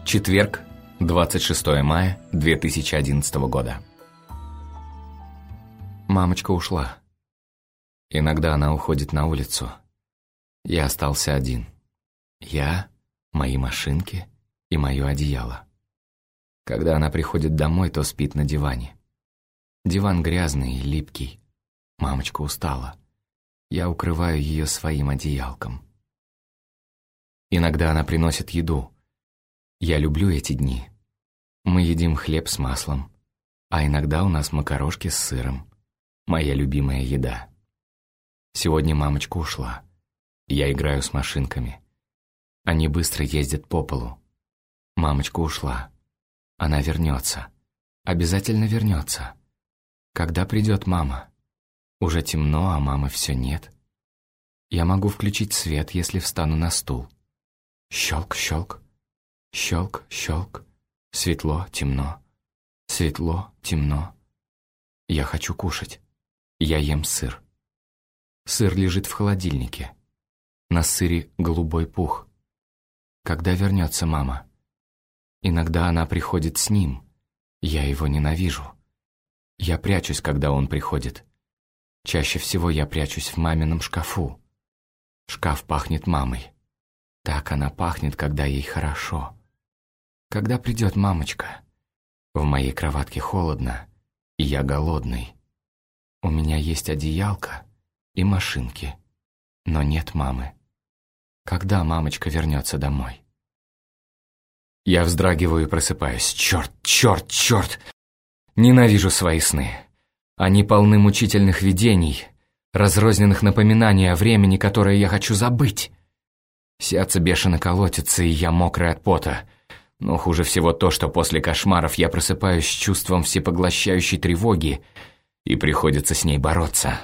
Четверг, 26 мая 2011 года. Мамочка ушла. Иногда она уходит на улицу. Я остался один. Я, мои машинки и мое одеяло. Когда она приходит домой, то спит на диване. Диван грязный и липкий. Мамочка устала. Я укрываю ее своим одеялком. Иногда она приносит еду. Я люблю эти дни. Мы едим хлеб с маслом, а иногда у нас макарошки с сыром. Моя любимая еда. Сегодня мамочка ушла. Я играю с машинками. Они быстро ездят по полу. Мамочка ушла. Она вернется. Обязательно вернется. Когда придет мама? Уже темно, а мамы все нет. Я могу включить свет, если встану на стул. Щелк, щелк. Щелк, щелк. Светло, темно. Светло, темно. Я хочу кушать. Я ем сыр. Сыр лежит в холодильнике. На сыре голубой пух. Когда вернется мама? Иногда она приходит с ним. Я его ненавижу. Я прячусь, когда он приходит. Чаще всего я прячусь в мамином шкафу. Шкаф пахнет мамой. Так она пахнет, когда ей хорошо. Когда придет мамочка? В моей кроватке холодно, и я голодный. У меня есть одеялко и машинки, но нет мамы. Когда мамочка вернется домой? Я вздрагиваю и просыпаюсь. Черт, черт, черт! Ненавижу свои сны. Они полны мучительных видений, разрозненных напоминаний о времени, которое я хочу забыть. Сердце бешено колотится, и я мокрый от пота. Но хуже всего то, что после кошмаров я просыпаюсь с чувством всепоглощающей тревоги, и приходится с ней бороться.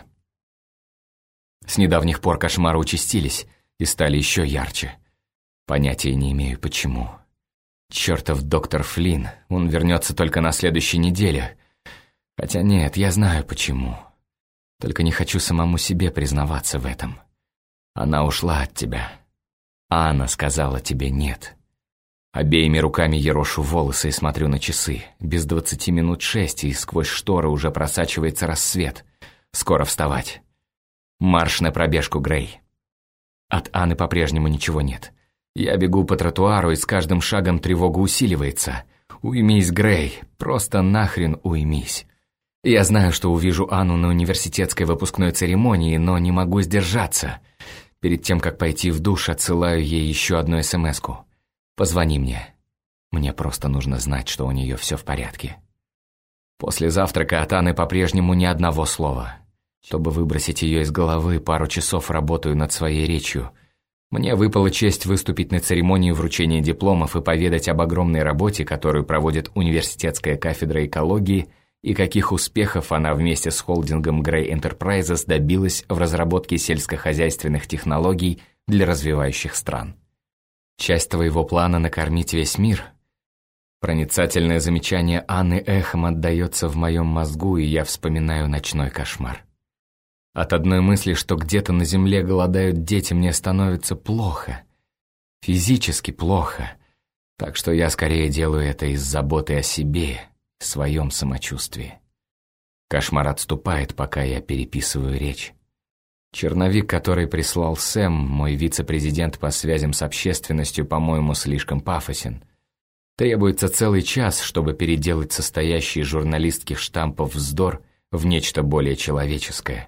С недавних пор кошмары участились и стали еще ярче. Понятия не имею, почему. Чертов доктор Флинн, он вернется только на следующей неделе. Хотя нет, я знаю почему. Только не хочу самому себе признаваться в этом. Она ушла от тебя. Анна сказала тебе нет. Обеими руками ерошу волосы и смотрю на часы. Без 20 минут 6, и сквозь шторы уже просачивается рассвет. Скоро вставать. Марш на пробежку, Грей. От Анны по-прежнему ничего нет. Я бегу по тротуару, и с каждым шагом тревога усиливается. Уймись, Грей, просто нахрен уймись. Я знаю, что увижу Анну на университетской выпускной церемонии, но не могу сдержаться. Перед тем, как пойти в душ, отсылаю ей еще одну смс-ку. «Позвони мне. Мне просто нужно знать, что у нее все в порядке». После завтрака от Анны по-прежнему ни одного слова. Чтобы выбросить ее из головы, пару часов работаю над своей речью. Мне выпала честь выступить на церемонии вручения дипломов и поведать об огромной работе, которую проводит университетская кафедра экологии, и каких успехов она вместе с холдингом Grey Enterprises добилась в разработке сельскохозяйственных технологий для развивающих стран. Часть твоего плана накормить весь мир. Проницательное замечание Анны эхом отдается в моем мозгу, и я вспоминаю ночной кошмар. От одной мысли, что где-то на земле голодают дети, мне становится плохо. Физически плохо. Так что я скорее делаю это из заботы о себе, своем самочувствии. Кошмар отступает, пока я переписываю речь. Черновик, который прислал Сэм, мой вице-президент по связям с общественностью, по-моему, слишком пафосен. Требуется целый час, чтобы переделать состоящий из журналистских штампов вздор в нечто более человеческое.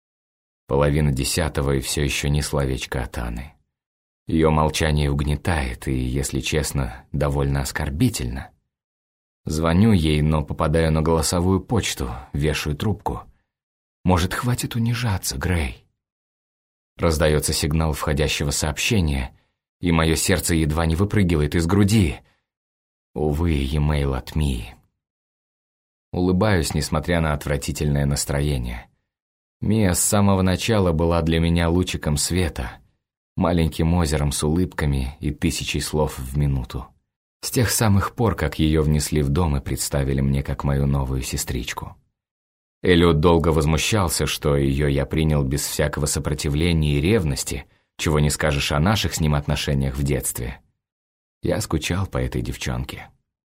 9:30, и все еще ни словечка от Анны. Ее молчание угнетает и, если честно, довольно оскорбительно. Звоню ей, но попадаю на голосовую почту, вешаю трубку. Может, хватит унижаться, Грей? Раздается сигнал входящего сообщения, и мое сердце едва не выпрыгивает из груди. Увы, e-mail от Мии. Улыбаюсь, несмотря на отвратительное настроение. Мия с самого начала была для меня лучиком света, маленьким озером с улыбками и 1000 слов в минуту. С тех самых пор, как ее внесли в дом и представили мне как мою новую сестричку. Эллиот долго возмущался, что ее я принял без всякого сопротивления и ревности, чего не скажешь о наших с ним отношениях в детстве. Я скучал по этой девчонке.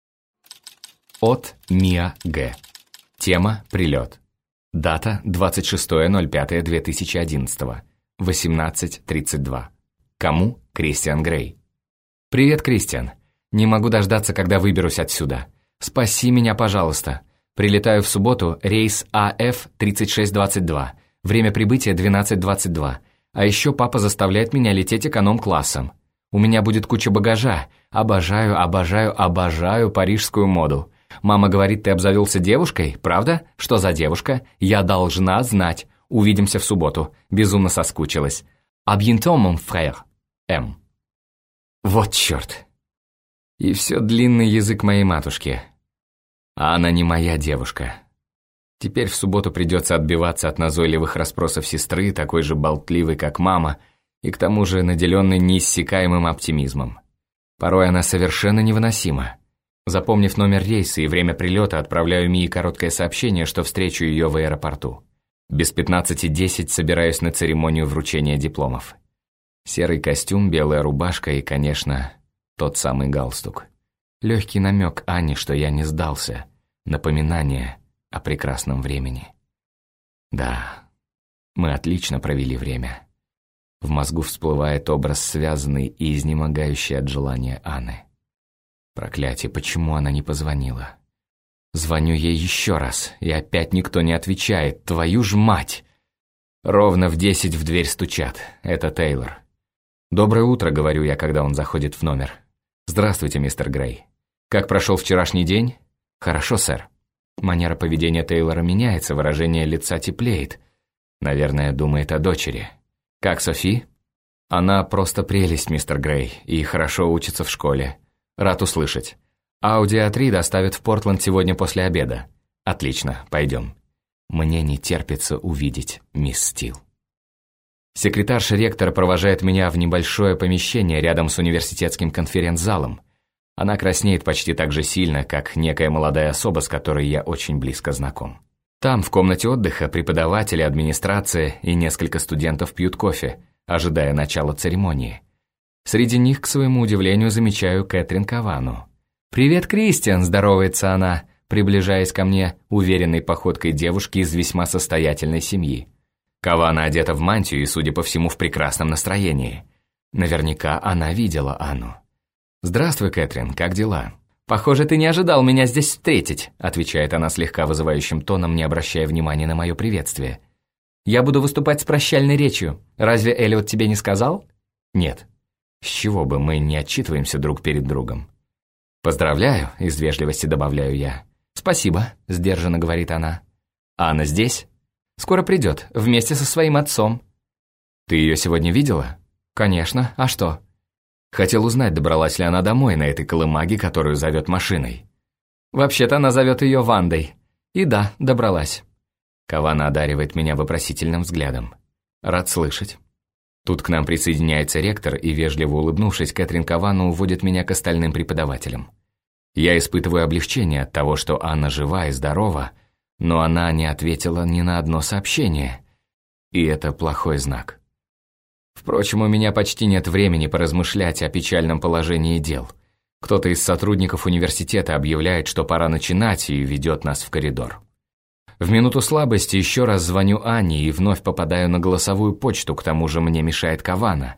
От Миа Г. Тема «Прилет». Дата 26.05.2011. 18:32. Кому? Кристиан Грей. «Привет, Кристиан. Не могу дождаться, когда выберусь отсюда. Спаси меня, пожалуйста. Прилетаю в субботу, рейс АФ 3622. Время прибытия 12:22. А еще папа заставляет меня лететь эконом-классом. У меня будет куча багажа. Обожаю парижскую моду. Мама говорит, ты обзавелся девушкой, правда? Что за девушка? Я должна знать. Увидимся в субботу. Безумно соскучилась. А bientôt, mon frère. М. Вот черт. И все длинный язык моей матушки. А она не моя девушка. Теперь в субботу придется отбиваться от назойливых расспросов сестры, такой же болтливой, как мама, и к тому же наделенной неиссякаемым оптимизмом. Порой она совершенно невыносима. Запомнив номер рейса и время прилета, отправляю Мии короткое сообщение, что встречу ее в аэропорту. Без 15:10 собираюсь на церемонию вручения дипломов. Серый костюм, белая рубашка и, конечно, тот самый галстук. Легкий намек Ане, что я не сдался. Напоминание о прекрасном времени. Да, мы отлично провели время. В мозгу всплывает образ связанный и изнемогающий от желания Анны. Проклятие, почему она не позвонила? Звоню ей еще раз, и опять никто не отвечает. Твою ж мать! Ровно в 10 в дверь стучат. Это Тейлор. «Доброе утро», — говорю я, когда он заходит в номер. «Здравствуйте, мистер Грей. Как прошел вчерашний день?» «Хорошо, сэр». Манера поведения Тейлора меняется, выражение лица теплеет. Наверное, думает о дочери. «Как Софи?» «Она просто прелесть, мистер Грей, и хорошо учится в школе. Рад услышать. Ауди А3 доставят в Портленд сегодня после обеда. Отлично, пойдем. Мне не терпится увидеть мисс Стил». Секретарша ректора провожает меня в небольшое помещение рядом с университетским конференц-залом. Она краснеет почти так же сильно, как некая молодая особа, с которой я очень близко знаком. Там, в комнате отдыха, преподаватели, администрация и несколько студентов пьют кофе, ожидая начала церемонии. Среди них, к своему удивлению, замечаю Кэтрин Кавану. «Привет, Кристиан!» – здоровается она, приближаясь ко мне уверенной походкой девушки из весьма состоятельной семьи. Кавана одета в мантию и, судя по всему, в прекрасном настроении. Наверняка она видела Анну. «Здравствуй, Кэтрин, как дела?» «Похоже, ты не ожидал меня здесь встретить», – отвечает она слегка вызывающим тоном, не обращая внимания на мое приветствие. «Я буду выступать с прощальной речью. Разве Эллиот тебе не сказал?» «Нет. С чего бы мы не отчитываемся друг перед другом?» «Поздравляю», – из вежливости добавляю я. «Спасибо», – сдержанно говорит она. «Анна здесь?» «Скоро придет, вместе со своим отцом». «Ты ее сегодня видела?» «Конечно. А что?» Хотел узнать, добралась ли она домой на этой колымаге, которую зовет машиной. «Вообще-то она зовет ее Вандой. И да, добралась». Кавана одаривает меня вопросительным взглядом. «Рад слышать». Тут к нам присоединяется ректор, и, вежливо улыбнувшись, Кэтрин Кавана уводит меня к остальным преподавателям. Я испытываю облегчение от того, что Анна жива и здорова, но она не ответила ни на одно сообщение, и это плохой знак. Впрочем, у меня почти нет времени поразмышлять о печальном положении дел. Кто-то из сотрудников университета объявляет, что пора начинать, и ведет нас в коридор. В минуту слабости еще раз звоню Анне и вновь попадаю на голосовую почту, к тому же мне мешает Кавана.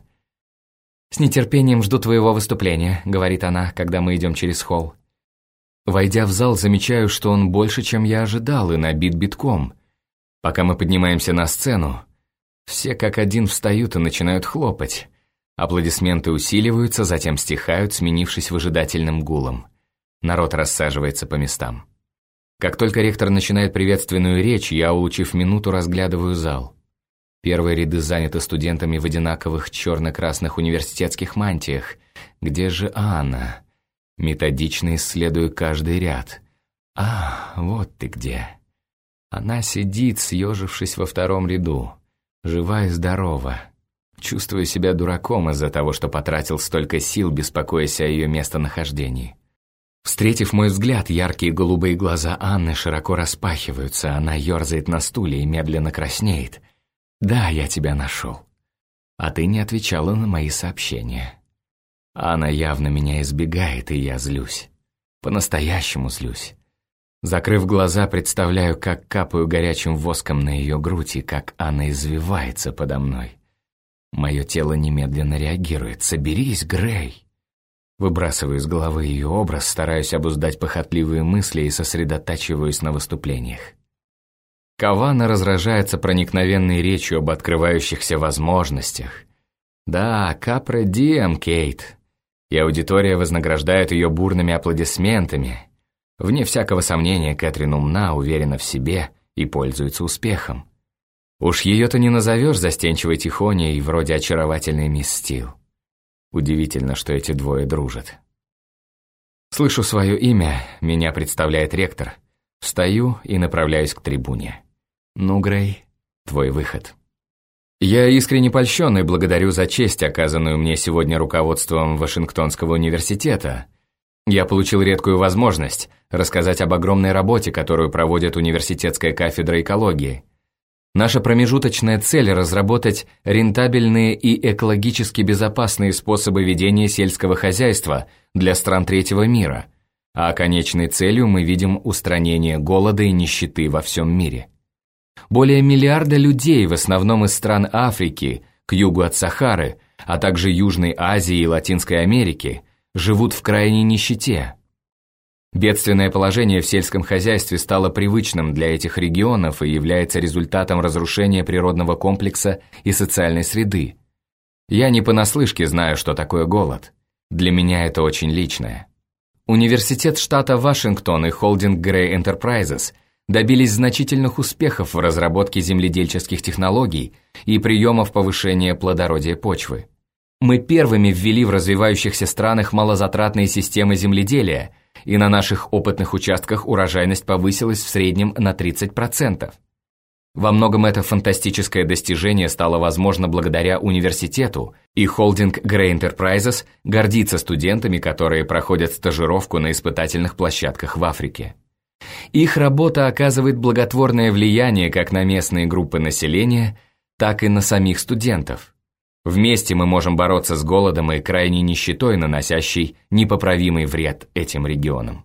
«С нетерпением жду твоего выступления», — говорит она, когда мы идем через холл. Войдя в зал, замечаю, что он больше, чем я ожидал, и набит битком. Пока мы поднимаемся на сцену, все как один встают и начинают хлопать. Аплодисменты усиливаются, затем стихают, сменившись выжидательным гулом. Народ рассаживается по местам. Как только ректор начинает приветственную речь, я, улучив минуту, разглядываю зал. Первые ряды заняты студентами в одинаковых черно-красных университетских мантиях. Где же Анна? Методично исследую каждый ряд. Вот ты где. Она сидит, съежившись во втором ряду. Жива и здорова. Чувствую себя дураком из-за того, что потратил столько сил, беспокоясь о ее местонахождении. Встретив мой взгляд, яркие голубые глаза Анны широко распахиваются, она ерзает на стуле и медленно краснеет. «Да, я тебя нашел. А ты не отвечала на мои сообщения». Анна явно меня избегает, и я злюсь. По-настоящему злюсь. Закрыв глаза, представляю, как капаю горячим воском на ее грудь и как Анна извивается подо мной. Мое тело немедленно реагирует. «Соберись, Грей!» Выбрасываю из головы ее образ, стараюсь обуздать похотливые мысли и сосредотачиваюсь на выступлениях. Кавана разражается проникновенной речью об открывающихся возможностях. Да, капре дием, Кейт. И аудитория вознаграждает ее бурными аплодисментами. Вне всякого сомнения, Кэтрин умна, уверена в себе и пользуется успехом. Уж ее-то не назовешь застенчивой тихоней, вроде очаровательной мисс Стил. Удивительно, что эти двое дружат. Слышу свое имя, меня представляет ректор. Встаю и направляюсь к трибуне. Ну, Грей, твой выход. Я искренне польщен и благодарю за честь, оказанную мне сегодня руководством Вашингтонского университета. Я получил редкую возможность рассказать об огромной работе, которую проводит университетская кафедра экологии. Наша промежуточная цель – разработать рентабельные и экологически безопасные способы ведения сельского хозяйства для стран третьего мира, а конечной целью мы видим устранение голода и нищеты во всем мире. Более миллиарда людей, в основном из стран Африки, к югу от Сахары, а также Южной Азии и Латинской Америки, живут в крайней нищете. Бедственное положение в сельском хозяйстве стало привычным для этих регионов и является результатом разрушения природного комплекса и социальной среды. Я не понаслышке знаю, что такое голод. Для меня это очень личное. Университет штата Вашингтон и холдинг Gray Enterprises добились значительных успехов в разработке земледельческих технологий и приемов повышения плодородия почвы. Мы первыми ввели в развивающихся странах малозатратные системы земледелия, и на наших опытных участках урожайность повысилась в среднем на 30%. Во многом это фантастическое достижение стало возможно благодаря университету, и холдинг Gray Enterprises гордится студентами, которые проходят стажировку на испытательных площадках в Африке. Их работа оказывает благотворное влияние как на местные группы населения, так и на самих студентов. Вместе мы можем бороться с голодом и крайней нищетой, наносящей непоправимый вред этим регионам.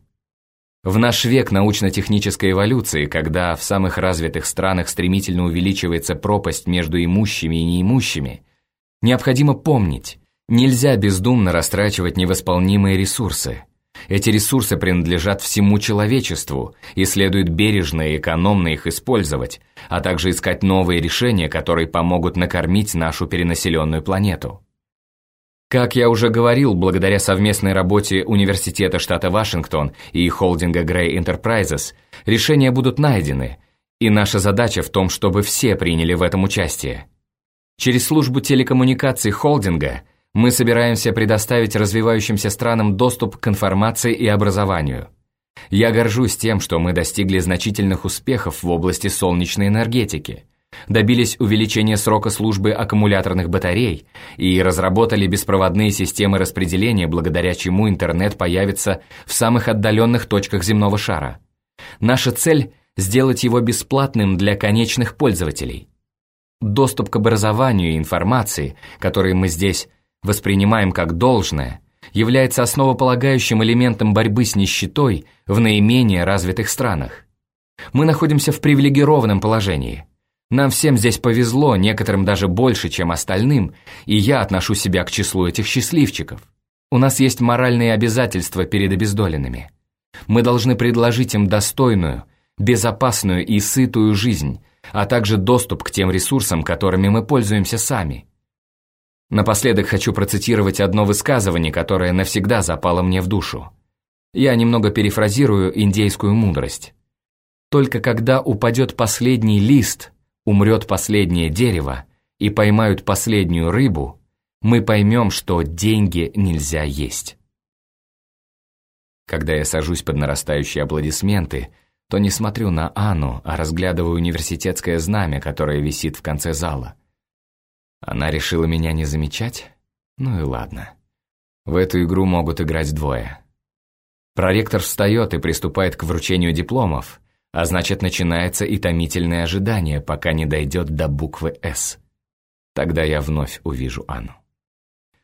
В наш век научно-технической эволюции, когда в самых развитых странах стремительно увеличивается пропасть между имущими и неимущими, необходимо помнить, нельзя бездумно растрачивать невосполнимые ресурсы. Эти ресурсы принадлежат всему человечеству, и следует бережно и экономно их использовать, а также искать новые решения, которые помогут накормить нашу перенаселенную планету. Как я уже говорил, благодаря совместной работе Университета штата Вашингтон и холдинга Gray Enterprises решения будут найдены, и наша задача в том, чтобы все приняли в этом участие. Через службу телекоммуникаций холдинга мы собираемся предоставить развивающимся странам доступ к информации и образованию. Я горжусь тем, что мы достигли значительных успехов в области солнечной энергетики, добились увеличения срока службы аккумуляторных батарей и разработали беспроводные системы распределения, благодаря чему интернет появится в самых отдаленных точках земного шара. Наша цель – сделать его бесплатным для конечных пользователей. Доступ к образованию и информации, которые мы здесь воспринимаем как должное, является основополагающим элементом борьбы с нищетой в наименее развитых странах. Мы находимся в привилегированном положении. Нам всем здесь повезло, некоторым даже больше, чем остальным, и я отношу себя к числу этих счастливчиков. У нас есть моральные обязательства перед обездоленными. Мы должны предложить им достойную, безопасную и сытую жизнь, а также доступ к тем ресурсам, которыми мы пользуемся сами. Напоследок хочу процитировать одно высказывание, которое навсегда запало мне в душу. Я немного перефразирую индейскую мудрость. «Только когда упадет последний лист, умрет последнее дерево и поймают последнюю рыбу, мы поймем, что деньги нельзя есть». Когда я сажусь под нарастающие аплодисменты, то не смотрю на Анну, а разглядываю университетское знамя, которое висит в конце зала. Она решила меня не замечать? Ну и ладно. В эту игру могут играть двое. Проректор встает и приступает к вручению дипломов, а значит, начинается и томительное ожидание, пока не дойдет до буквы «С». Тогда я вновь увижу Анну.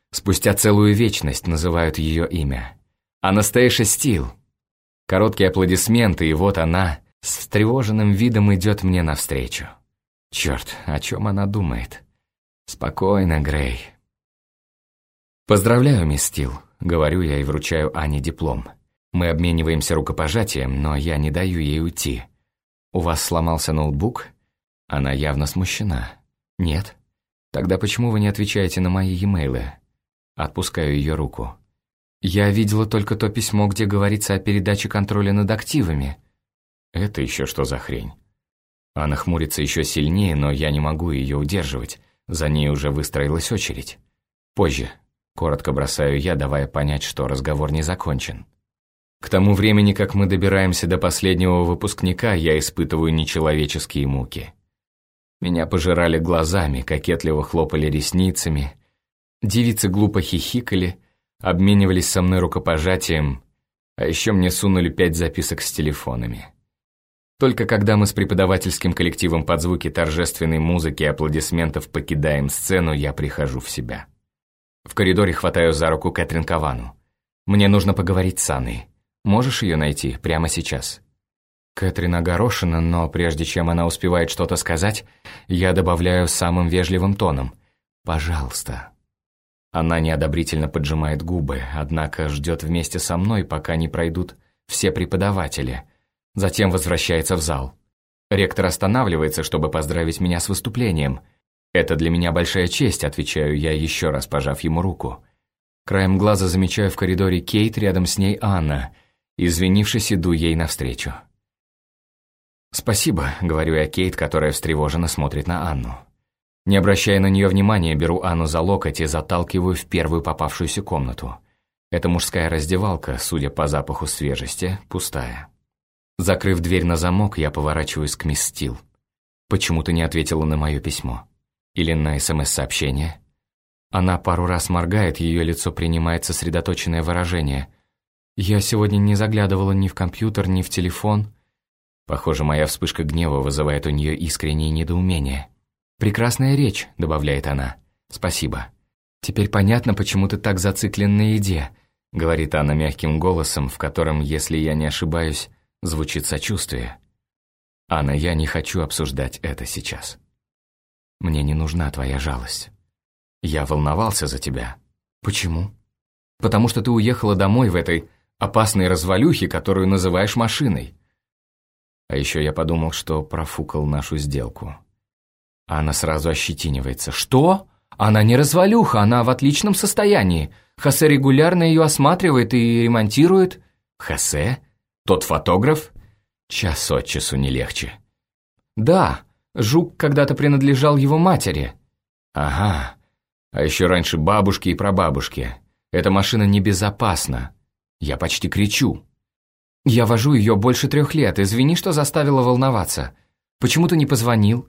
Спустя целую вечность называют ее имя. Анастейша Стил. Короткие аплодисменты, и вот она с встревоженным видом идет мне навстречу. Черт, о чем она думает? Спокойно, Грей. «Поздравляю, мисс Стил», — говорю я и вручаю Ане диплом. Мы обмениваемся рукопожатием, но я не даю ей уйти. «У вас сломался ноутбук?» Она явно смущена. «Нет». «Тогда почему вы не отвечаете на мои e-mail'ы?» Отпускаю ее руку. «Я видела только то письмо, где говорится о передаче контроля над активами». «Это еще что за хрень?» Она хмурится еще сильнее, но я не могу ее удерживать. За ней уже выстроилась очередь. «Позже», — коротко бросаю я, давая понять, что разговор не закончен. К тому времени, как мы добираемся до последнего выпускника, я испытываю нечеловеческие муки. Меня пожирали глазами, кокетливо хлопали ресницами. Девицы глупо хихикали, обменивались со мной рукопожатием, а еще мне сунули 5 записок с телефонами. Только когда мы с преподавательским коллективом под звуки торжественной музыки и аплодисментов покидаем сцену, я прихожу в себя. В коридоре хватаю за руку Кэтрин Кавану. «Мне нужно поговорить с Анной. Можешь ее найти прямо сейчас?» Кэтрин огорошена, но прежде чем она успевает что-то сказать, я добавляю самым вежливым тоном: «Пожалуйста». Она неодобрительно поджимает губы, однако ждет вместе со мной, пока не пройдут все преподаватели. Затем возвращается в зал. Ректор останавливается, чтобы поздравить меня с выступлением. «Это для меня большая честь», — отвечаю я, еще раз пожав ему руку. Краем глаза замечаю в коридоре Кейт, рядом с ней Анна. Извинившись, иду ей навстречу. «Спасибо», — говорю я Кейт, которая встревоженно смотрит на Анну. Не обращая на нее внимания, беру Анну за локоть и заталкиваю в первую попавшуюся комнату. Это мужская раздевалка, судя по запаху свежести, пустая. Закрыв дверь на замок, я поворачиваюсь к мисс Стил. «Почему ты не ответила на мое письмо? Или на СМС-сообщение?» Она пару раз моргает, ее лицо принимает сосредоточенное выражение. «Я сегодня не заглядывала ни в компьютер, ни в телефон». Похоже, моя вспышка гнева вызывает у нее искреннее недоумение. «Прекрасная речь», — добавляет она. «Спасибо». «Теперь понятно, почему ты так зациклен на еде», — говорит она мягким голосом, в котором, если я не ошибаюсь, звучит сочувствие. «Анна, я не хочу обсуждать это сейчас. Мне не нужна твоя жалость. Я волновался за тебя». «Почему?» «Потому что ты уехала домой в этой опасной развалюхе, которую называешь машиной». А еще я подумал, что профукал нашу сделку. Она сразу ощетинивается. «Что? Она не развалюха, она в отличном состоянии. Хосе регулярно ее осматривает и ремонтирует». «Хосе? Тот фотограф?» Час от часу не легче. «Да, жук когда-то принадлежал его матери». «Ага. А еще раньше бабушке и прабабушке. Эта машина небезопасна. Я почти кричу. Я вожу ее больше 3 лет. Извини, что заставила волноваться. Почему ты не позвонил?»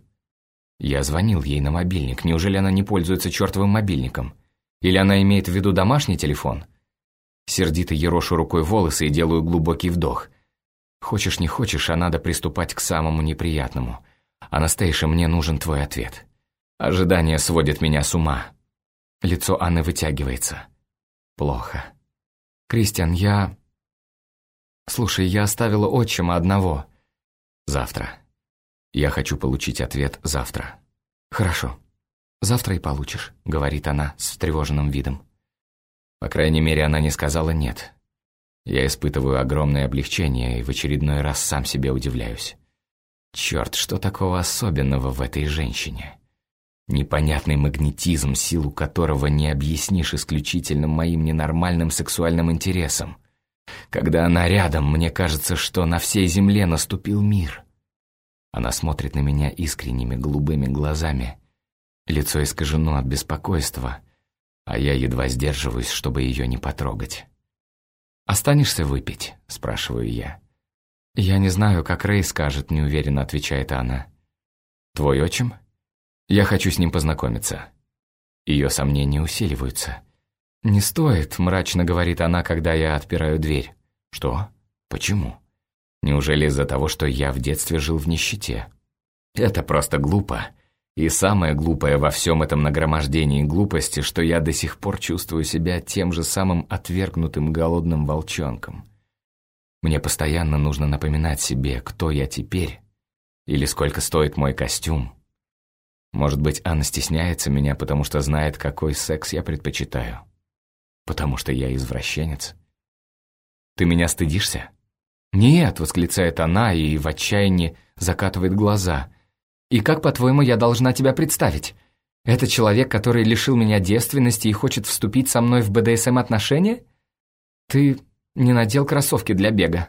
Я звонил ей на мобильник. Неужели она не пользуется чертовым мобильником? Или она имеет в виду домашний телефон? Сердито ерошу рукой волосы и делаю глубокий вдох. Хочешь не хочешь, а надо приступать к самому неприятному. Анастейша, мне нужен твой ответ. Ожидание сводит меня с ума. Лицо Анны вытягивается. Плохо. «Кристиан, я... Слушай, я оставила отчима одного. Завтра. Я хочу получить ответ завтра». «Хорошо. Завтра и получишь», — говорит она с встревоженным видом. По крайней мере, она не сказала «нет». Я испытываю огромное облегчение и в очередной раз сам себе удивляюсь. Черт, что такого особенного в этой женщине? Непонятный магнетизм, силу которого не объяснишь исключительно моим ненормальным сексуальным интересом. Когда она рядом, мне кажется, что на всей земле наступил мир. Она смотрит на меня искренними голубыми глазами. Лицо искажено от беспокойства, а я едва сдерживаюсь, чтобы ее не потрогать. «Останешься выпить?» – спрашиваю я. «Я не знаю, как Рэй скажет», – неуверенно отвечает она. «Твой отчим? Я хочу с ним познакомиться». Ее сомнения усиливаются. «Не стоит», – мрачно говорит она, когда я отпираю дверь. «Что? Почему? Неужели из-за того, что я в детстве жил в нищете?» «Это просто глупо. И самое глупое во всем этом нагромождении глупости, что я до сих пор чувствую себя тем же самым отвергнутым голодным волчонком. Мне постоянно нужно напоминать себе, кто я теперь, или сколько стоит мой костюм. Может быть, Анна стесняется меня, потому что знает, какой секс я предпочитаю. Потому что я извращенец. «Ты меня стыдишься?» «Нет», — восклицает она и в отчаянии закатывает глаза. «И как, по-твоему, я должна тебя представить? Это человек, который лишил меня девственности и хочет вступить со мной в БДСМ-отношения? Ты не надел кроссовки для бега».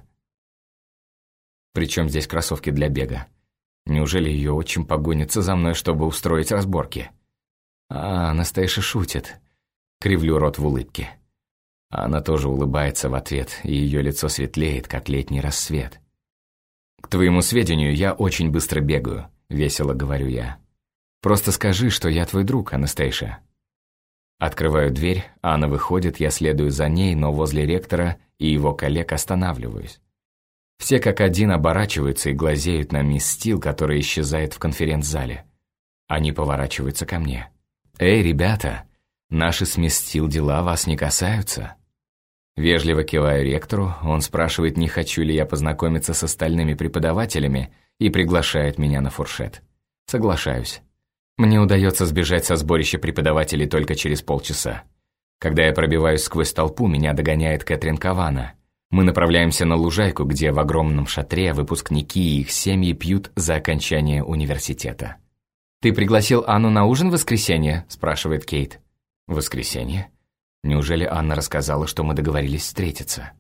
«При чем здесь кроссовки для бега? Неужели ее отчим погонится за мной, чтобы устроить разборки?» Анастейша шутит. Кривлю рот в улыбке. Она тоже улыбается в ответ, и ее лицо светлеет, как летний рассвет. «К твоему сведению, я очень быстро бегаю», — весело говорю я. «Просто скажи, что я твой друг, Анастейша». Открываю дверь, Анна выходит, я следую за ней, но возле ректора и его коллег останавливаюсь. Все как один оборачиваются и глазеют на мисс Стил, которая исчезает в конференц-зале. Они поворачиваются ко мне. «Эй, ребята, наши с мисс Стил дела вас не касаются». Вежливо киваю ректору, он спрашивает, не хочу ли я познакомиться с остальными преподавателями, и приглашает меня на фуршет. Соглашаюсь. Мне удается сбежать со сборища преподавателей только через полчаса. Когда я пробиваюсь сквозь толпу, меня догоняет Кэтрин Кавана. Мы направляемся на лужайку, где в огромном шатре выпускники и их семьи пьют за окончание университета. «Ты пригласил Анну на ужин в воскресенье?» – спрашивает Кейт. «В воскресенье? Неужели Анна рассказала, что мы договорились встретиться?»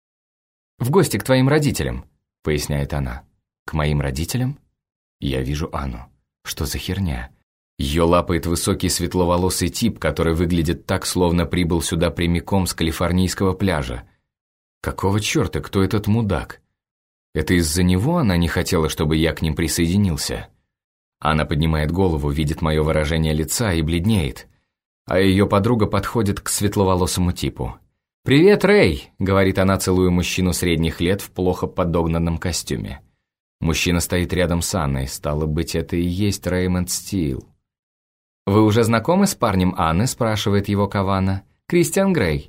«В гости к твоим родителям», — поясняет она. «К моим родителям?» Я вижу Анну. Что за херня? Ее лапает высокий светловолосый тип, который выглядит так, словно прибыл сюда прямиком с калифорнийского пляжа. Какого черта, кто этот мудак? Это из-за него она не хотела, чтобы я к ним присоединился? Анна поднимает голову, видит мое выражение лица и бледнеет. А ее подруга подходит к светловолосому типу. «Привет, Рэй!» — говорит она, целуя мужчину средних лет в плохо подогнанном костюме. Мужчина стоит рядом с Анной, стало быть, это и есть Рэймонд Стил. «Вы уже знакомы с парнем Анны?» — спрашивает его Кавана. «Кристиан Грей».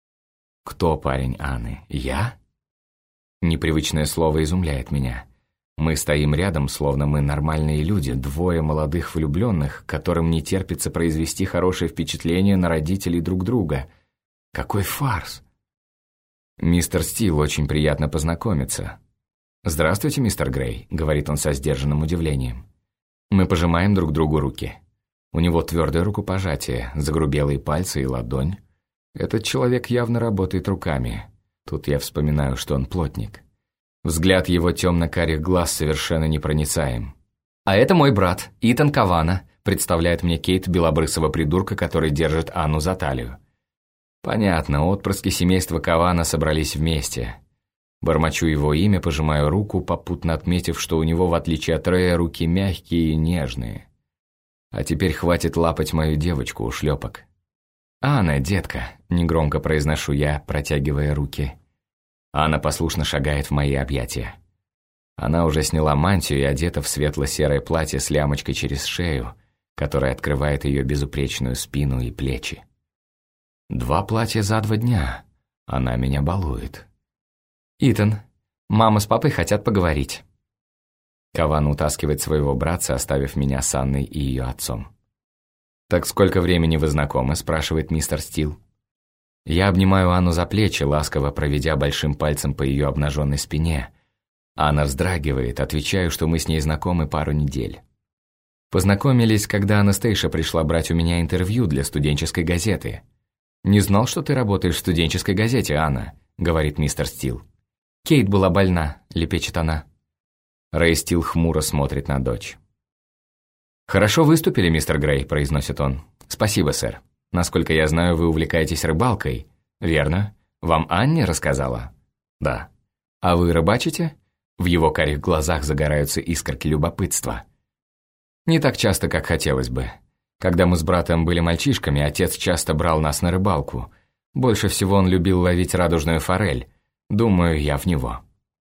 «Кто парень Анны? Я?» Непривычное слово изумляет меня. Мы стоим рядом, словно мы нормальные люди, двое молодых влюбленных, которым не терпится произвести хорошее впечатление на родителей друг друга. Какой фарс! «Мистер Стил, очень приятно познакомиться». «Здравствуйте, мистер Грей», — говорит он со сдержанным удивлением. Мы пожимаем друг другу руки. У него твердое рукопожатие, загрубелые пальцы и ладонь. Этот человек явно работает руками. Тут я вспоминаю, что он плотник. Взгляд его темно-карих глаз совершенно непроницаем. «А это мой брат, Итан Кавана», представляет мне Кейт белобрысого придурка, который держит Анну за талию. Понятно, отпрыски семейства Кавана собрались вместе. Бормочу его имя, пожимаю руку, попутно отметив, что у него, в отличие от Рэя, руки мягкие и нежные. А теперь хватит лапать мою девочку, ушлепок. «Анна, детка», — негромко произношу я, протягивая руки. Анна послушно шагает в мои объятия. Она уже сняла мантию и одета в светло-серое платье с лямочкой через шею, которая открывает ее безупречную спину и плечи. 2 платья за 2 дня. Она меня балует. «Итан, мама с папой хотят поговорить». Каван утаскивает своего братца, оставив меня с Анной и ее отцом. «Так сколько времени вы знакомы?» – спрашивает мистер Стил. Я обнимаю Анну за плечи, ласково проведя большим пальцем по ее обнаженной спине. Анна вздрагивает, отвечаю, что мы с ней знакомы пару недель. Познакомились, когда Анастейша пришла брать у меня интервью для студенческой газеты. «Не знал, что ты работаешь в студенческой газете, Анна», — говорит мистер Стил. «Кейт была больна», — лепечет она. Рэй Стил хмуро смотрит на дочь. «Хорошо выступили, мистер Грей», — произносит он. «Спасибо, сэр. Насколько я знаю, вы увлекаетесь рыбалкой, верно? Вам Анне рассказала?» «Да». «А вы рыбачите?» В его карих глазах загораются искорки любопытства. «Не так часто, как хотелось бы. Когда мы с братом были мальчишками, отец часто брал нас на рыбалку. Больше всего он любил ловить радужную форель. Думаю, я в него».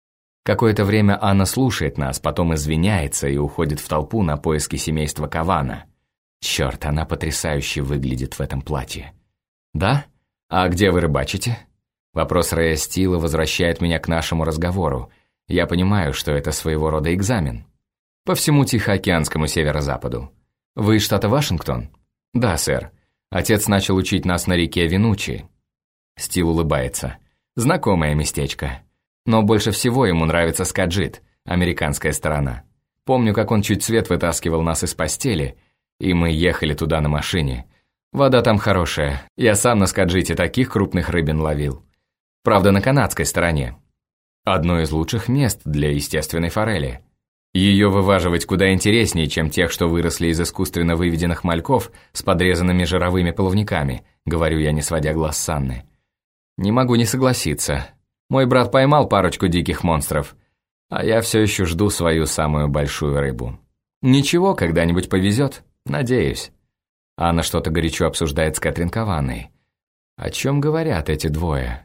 Какое-то время Анна слушает нас, потом извиняется и уходит в толпу на поиски семейства Кавана. Черт, она потрясающе выглядит в этом платье. «Да? А где вы рыбачите?» Вопрос Рэя Стила возвращает меня к нашему разговору. Я понимаю, что это своего рода экзамен. По всему Тихоокеанскому северо-западу. Вы из штата Вашингтон? Да, сэр. Отец начал учить нас на реке Винучи. Стил улыбается. Знакомое местечко. Но больше всего ему нравится Скаджит, американская сторона. Помню, как он чуть свет вытаскивал нас из постели, и мы ехали туда на машине. Вода там хорошая. Я сам на Скаджите таких крупных рыбин ловил. Правда, на канадской стороне. Одно из лучших мест для естественной форели. Ее вываживать куда интереснее, чем тех, что выросли из искусственно выведенных мальков с подрезанными жировыми плавниками, говорю я, не сводя глаз с Анны. Не могу не согласиться. Мой брат поймал парочку диких монстров, а я все еще жду свою самую большую рыбу. Ничего, когда-нибудь повезет, надеюсь. Анна что-то горячо обсуждает с Кэтрин Каванной. О чем говорят эти двое?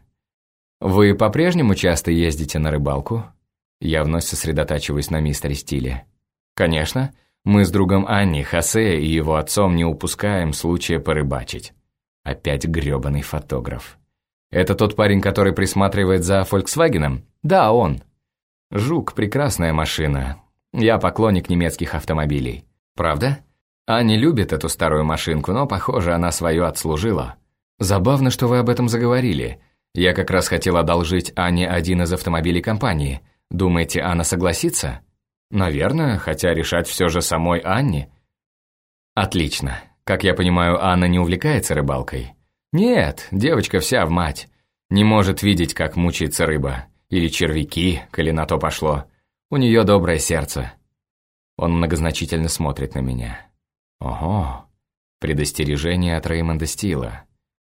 Вы по-прежнему часто ездите на рыбалку? Я вновь сосредотачиваюсь на мистере Стиле. Конечно, мы с другом Анни, Хосе и его отцом не упускаем случая порыбачить. Опять грёбаный фотограф. Это тот парень, который присматривает за «Фольксвагеном»? Да, он. Жук – прекрасная машина. Я поклонник немецких автомобилей. Правда? Аня любит эту старую машинку, но, похоже, она свою отслужила. Забавно, что вы об этом заговорили. Я как раз хотел одолжить Ане один из автомобилей компании. Думаете, Анна согласится? Наверное, хотя решать все же самой Анне. Отлично. Как я понимаю, Анна не увлекается рыбалкой? Нет, девочка вся в мать. Не может видеть, как мучается рыба. Или червяки, коли на то пошло. У нее доброе сердце. Он многозначительно смотрит на меня. Ого, предостережение от Реймонда Стила.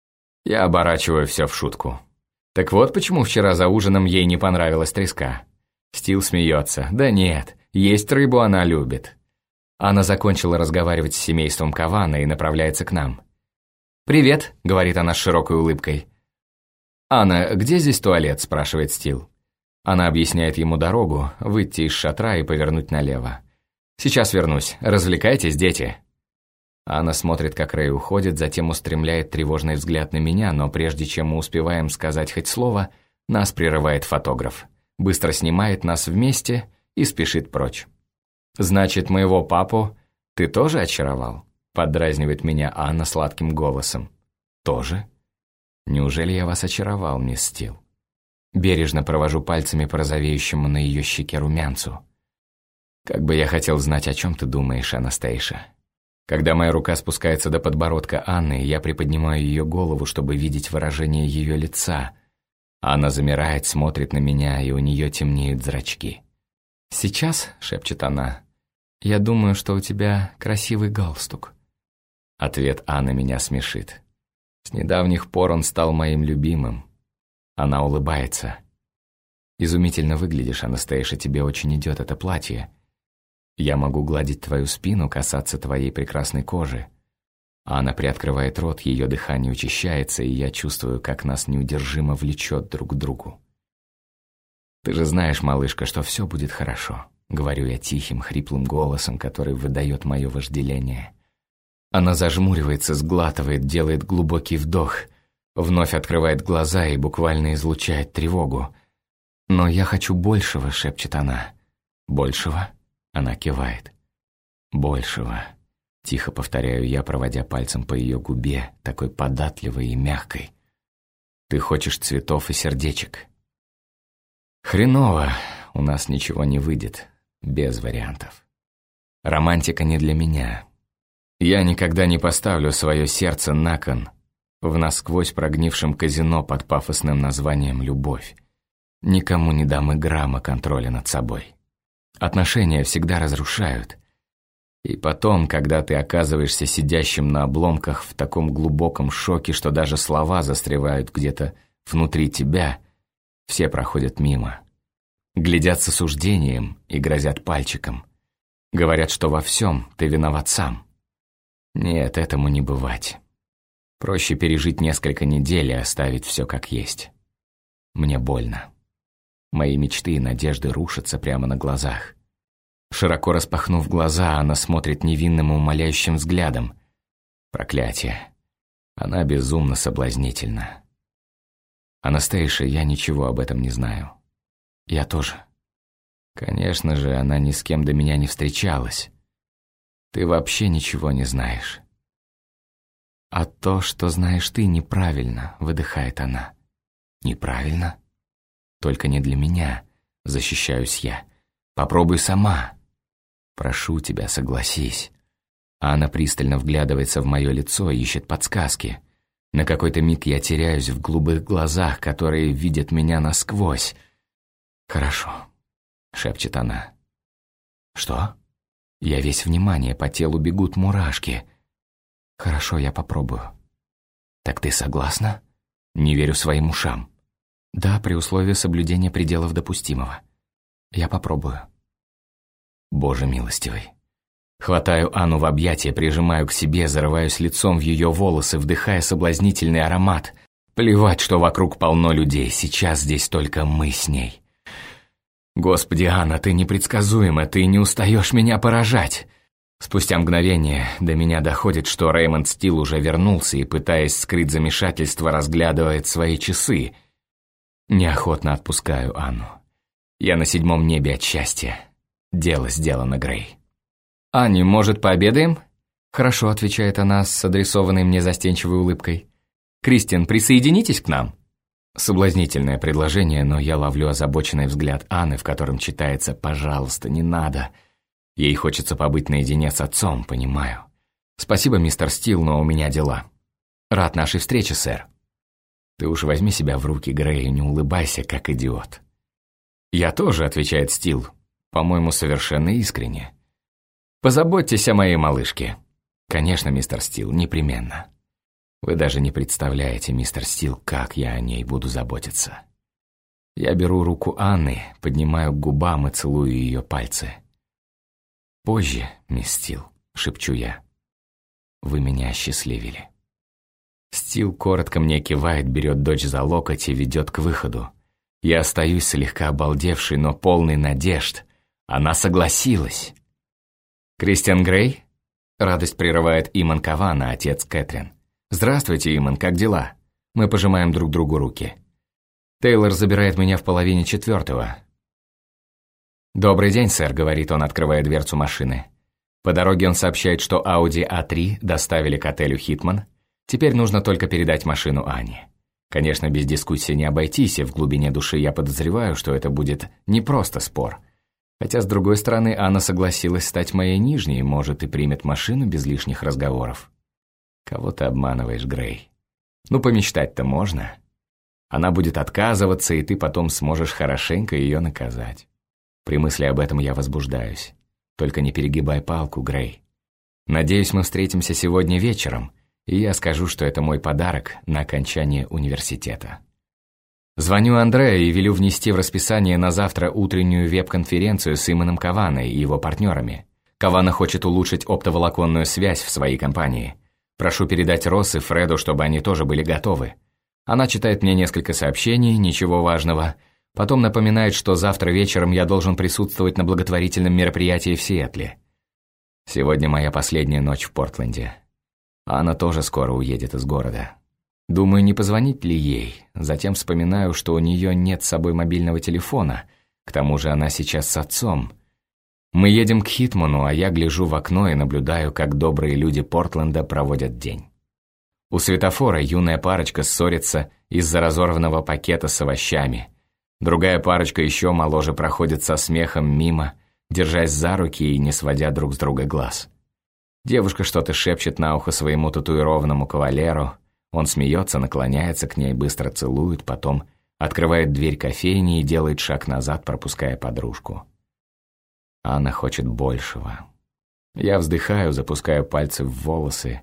Я оборачиваю все в шутку. Так вот почему вчера за ужином ей не понравилась треска. Стил смеется. Да нет, есть рыбу она любит. Анна закончила разговаривать с семейством Кавана и направляется к нам. «Привет», — говорит она с широкой улыбкой. «Анна, где здесь туалет?» — спрашивает Стил. Она объясняет ему дорогу, выйти из шатра и повернуть налево. «Сейчас вернусь. Развлекайтесь, дети». Анна смотрит, как Рэй уходит, затем устремляет тревожный взгляд на меня, но прежде чем мы успеваем сказать хоть слово, нас прерывает фотограф. Быстро снимает нас вместе и спешит прочь. «Значит, моего папу ты тоже очаровал?» Поддразнивает меня Анна сладким голосом. «Тоже? Неужели я вас очаровал, мисс Стил?» Бережно провожу пальцами по розовеющему на ее щеке румянцу. «Как бы я хотел знать, о чем ты думаешь, Анастейша». Когда моя рука спускается до подбородка Анны, я приподнимаю ее голову, чтобы видеть выражение ее лица. Анна замирает, смотрит на меня, и у нее темнеют зрачки. «Сейчас», — шепчет она, — «я думаю, что у тебя красивый галстук». Ответ Анны меня смешит. С недавних пор он стал моим любимым. Она улыбается. «Изумительно выглядишь, Анастейша, тебе очень идет это платье. Я могу гладить твою спину, касаться твоей прекрасной кожи». Анна приоткрывает рот, ее дыхание учащается, и я чувствую, как нас неудержимо влечет друг к другу. «Ты же знаешь, малышка, что все будет хорошо», — говорю я тихим, хриплым голосом, который выдает мое вожделение. Она зажмуривается, сглатывает, делает глубокий вдох, вновь открывает глаза и буквально излучает тревогу. «Но я хочу большего», — шепчет она. «Большего?» — она кивает. «Большего», — тихо повторяю я, проводя пальцем по ее губе, такой податливой и мягкой. «Ты хочешь цветов и сердечек?» «Хреново, у нас ничего не выйдет, без вариантов. Романтика не для меня. Я никогда не поставлю свое сердце на кон в насквозь прогнившем казино под пафосным названием «любовь». Никому не дам и грамма контроля над собой. Отношения всегда разрушают. И потом, когда ты оказываешься сидящим на обломках в таком глубоком шоке, что даже слова застревают где-то внутри тебя, все проходят мимо. Глядят с осуждением и грозят пальчиком. Говорят, что во всем ты виноват сам. Нет, этому не бывать. Проще пережить несколько недель и оставить все как есть. Мне больно. Мои мечты и надежды рушатся прямо на глазах. Широко распахнув глаза, она смотрит невинным и умоляющим взглядом. Проклятие. Она безумно соблазнительна. Анастейша, я ничего об этом не знаю. Я тоже. Конечно же, она ни с кем до меня не встречалась. Ты вообще ничего не знаешь. А то, что знаешь ты, неправильно, выдыхает она. Неправильно? Только не для меня, защищаюсь я. Попробуй сама. Прошу тебя, согласись. Анна пристально вглядывается в мое лицо и ищет подсказки. На какой-то миг я теряюсь в голубых глазах, которые видят меня насквозь. «Хорошо», — шепчет она. «Что?» Я весь внимание, по телу бегут мурашки. «Хорошо, я попробую». «Так ты согласна?» Не верю своим ушам. «Да, при условии соблюдения пределов допустимого. Я попробую». Боже милостивый. Хватаю Анну в объятия, прижимаю к себе, зарываюсь лицом в ее волосы, вдыхая соблазнительный аромат. Плевать, что вокруг полно людей, сейчас здесь только мы с ней. Господи, Анна, ты непредсказуема, ты не устаешь меня поражать. Спустя мгновение до меня доходит, что Реймонд Стил уже вернулся и, пытаясь скрыть замешательство, разглядывает свои часы. Неохотно отпускаю Анну. Я на 7-м небе от счастья. Дело сделано, Грей. «Анни, может, пообедаем?» «Хорошо», — отвечает она с адресованной мне застенчивой улыбкой. «Кристиан, присоединитесь к нам?» Соблазнительное предложение, но я ловлю озабоченный взгляд Анны, в котором читается «пожалуйста, не надо». Ей хочется побыть наедине с отцом, понимаю. «Спасибо, мистер Стил, но у меня дела». «Рад нашей встрече, сэр». «Ты уж возьми себя в руки, Грей, и не улыбайся, как идиот». «Я тоже», — отвечает Стил, по-моему, совершенно искренне. «Позаботьтесь о моей малышке». «Конечно, мистер Стил, непременно». «Вы даже не представляете, мистер Стил, как я о ней буду заботиться». Я беру руку Анны, поднимаю к губам и целую ее пальцы. «Позже, мисс Стил», — шепчу я. «Вы меня осчастливили». Стил коротко мне кивает, берет дочь за локоть и ведет к выходу. Я остаюсь слегка обалдевший, но полный надежд. Она согласилась. «Кристиан Грей?» Радость прерывает Иман Кавана, отец Кэтрин. «Здравствуйте, Иман, как дела?» Мы пожимаем друг другу руки. Тейлор забирает меня в 3:30. «Добрый день, сэр», — говорит он, открывая дверцу машины. По дороге он сообщает, что Audi A3 доставили к отелю «Хитман». Теперь нужно только передать машину Ане. Конечно, без дискуссии не обойтись, и в глубине души я подозреваю, что это будет не просто спор. Хотя, с другой стороны, Анна согласилась стать моей нижней, может, и примет машину без лишних разговоров. Кого ты обманываешь, Грей? Ну, помечтать-то можно. Она будет отказываться, и ты потом сможешь хорошенько ее наказать. При мысли об этом я возбуждаюсь. Только не перегибай палку, Грей. Надеюсь, мы встретимся сегодня вечером, и я скажу, что это мой подарок на окончание университета. Звоню Андреа и велю внести в расписание на завтра утреннюю веб-конференцию с Иманом Каваной и его партнерами. Кавана хочет улучшить оптоволоконную связь в своей компании. Прошу передать Росс и Фреду, чтобы они тоже были готовы. Она читает мне несколько сообщений, ничего важного. Потом напоминает, что завтра вечером я должен присутствовать на благотворительном мероприятии в Сиэтле. Сегодня моя последняя ночь в Портленде. Анна тоже скоро уедет из города. Думаю, не позвонить ли ей. Затем вспоминаю, что у нее нет с собой мобильного телефона. К тому же она сейчас с отцом. Мы едем к Хитману, а я гляжу в окно и наблюдаю, как добрые люди Портленда проводят день. У светофора юная парочка ссорится из-за разорванного пакета с овощами. Другая парочка еще моложе проходит со смехом мимо, держась за руки и не сводя друг с друга глаз. Девушка что-то шепчет на ухо своему татуированному кавалеру. Он смеется, наклоняется к ней, быстро целует, потом открывает дверь кофейни и делает шаг назад, пропуская подружку. Анна хочет большего. Я вздыхаю, запускаю пальцы в волосы.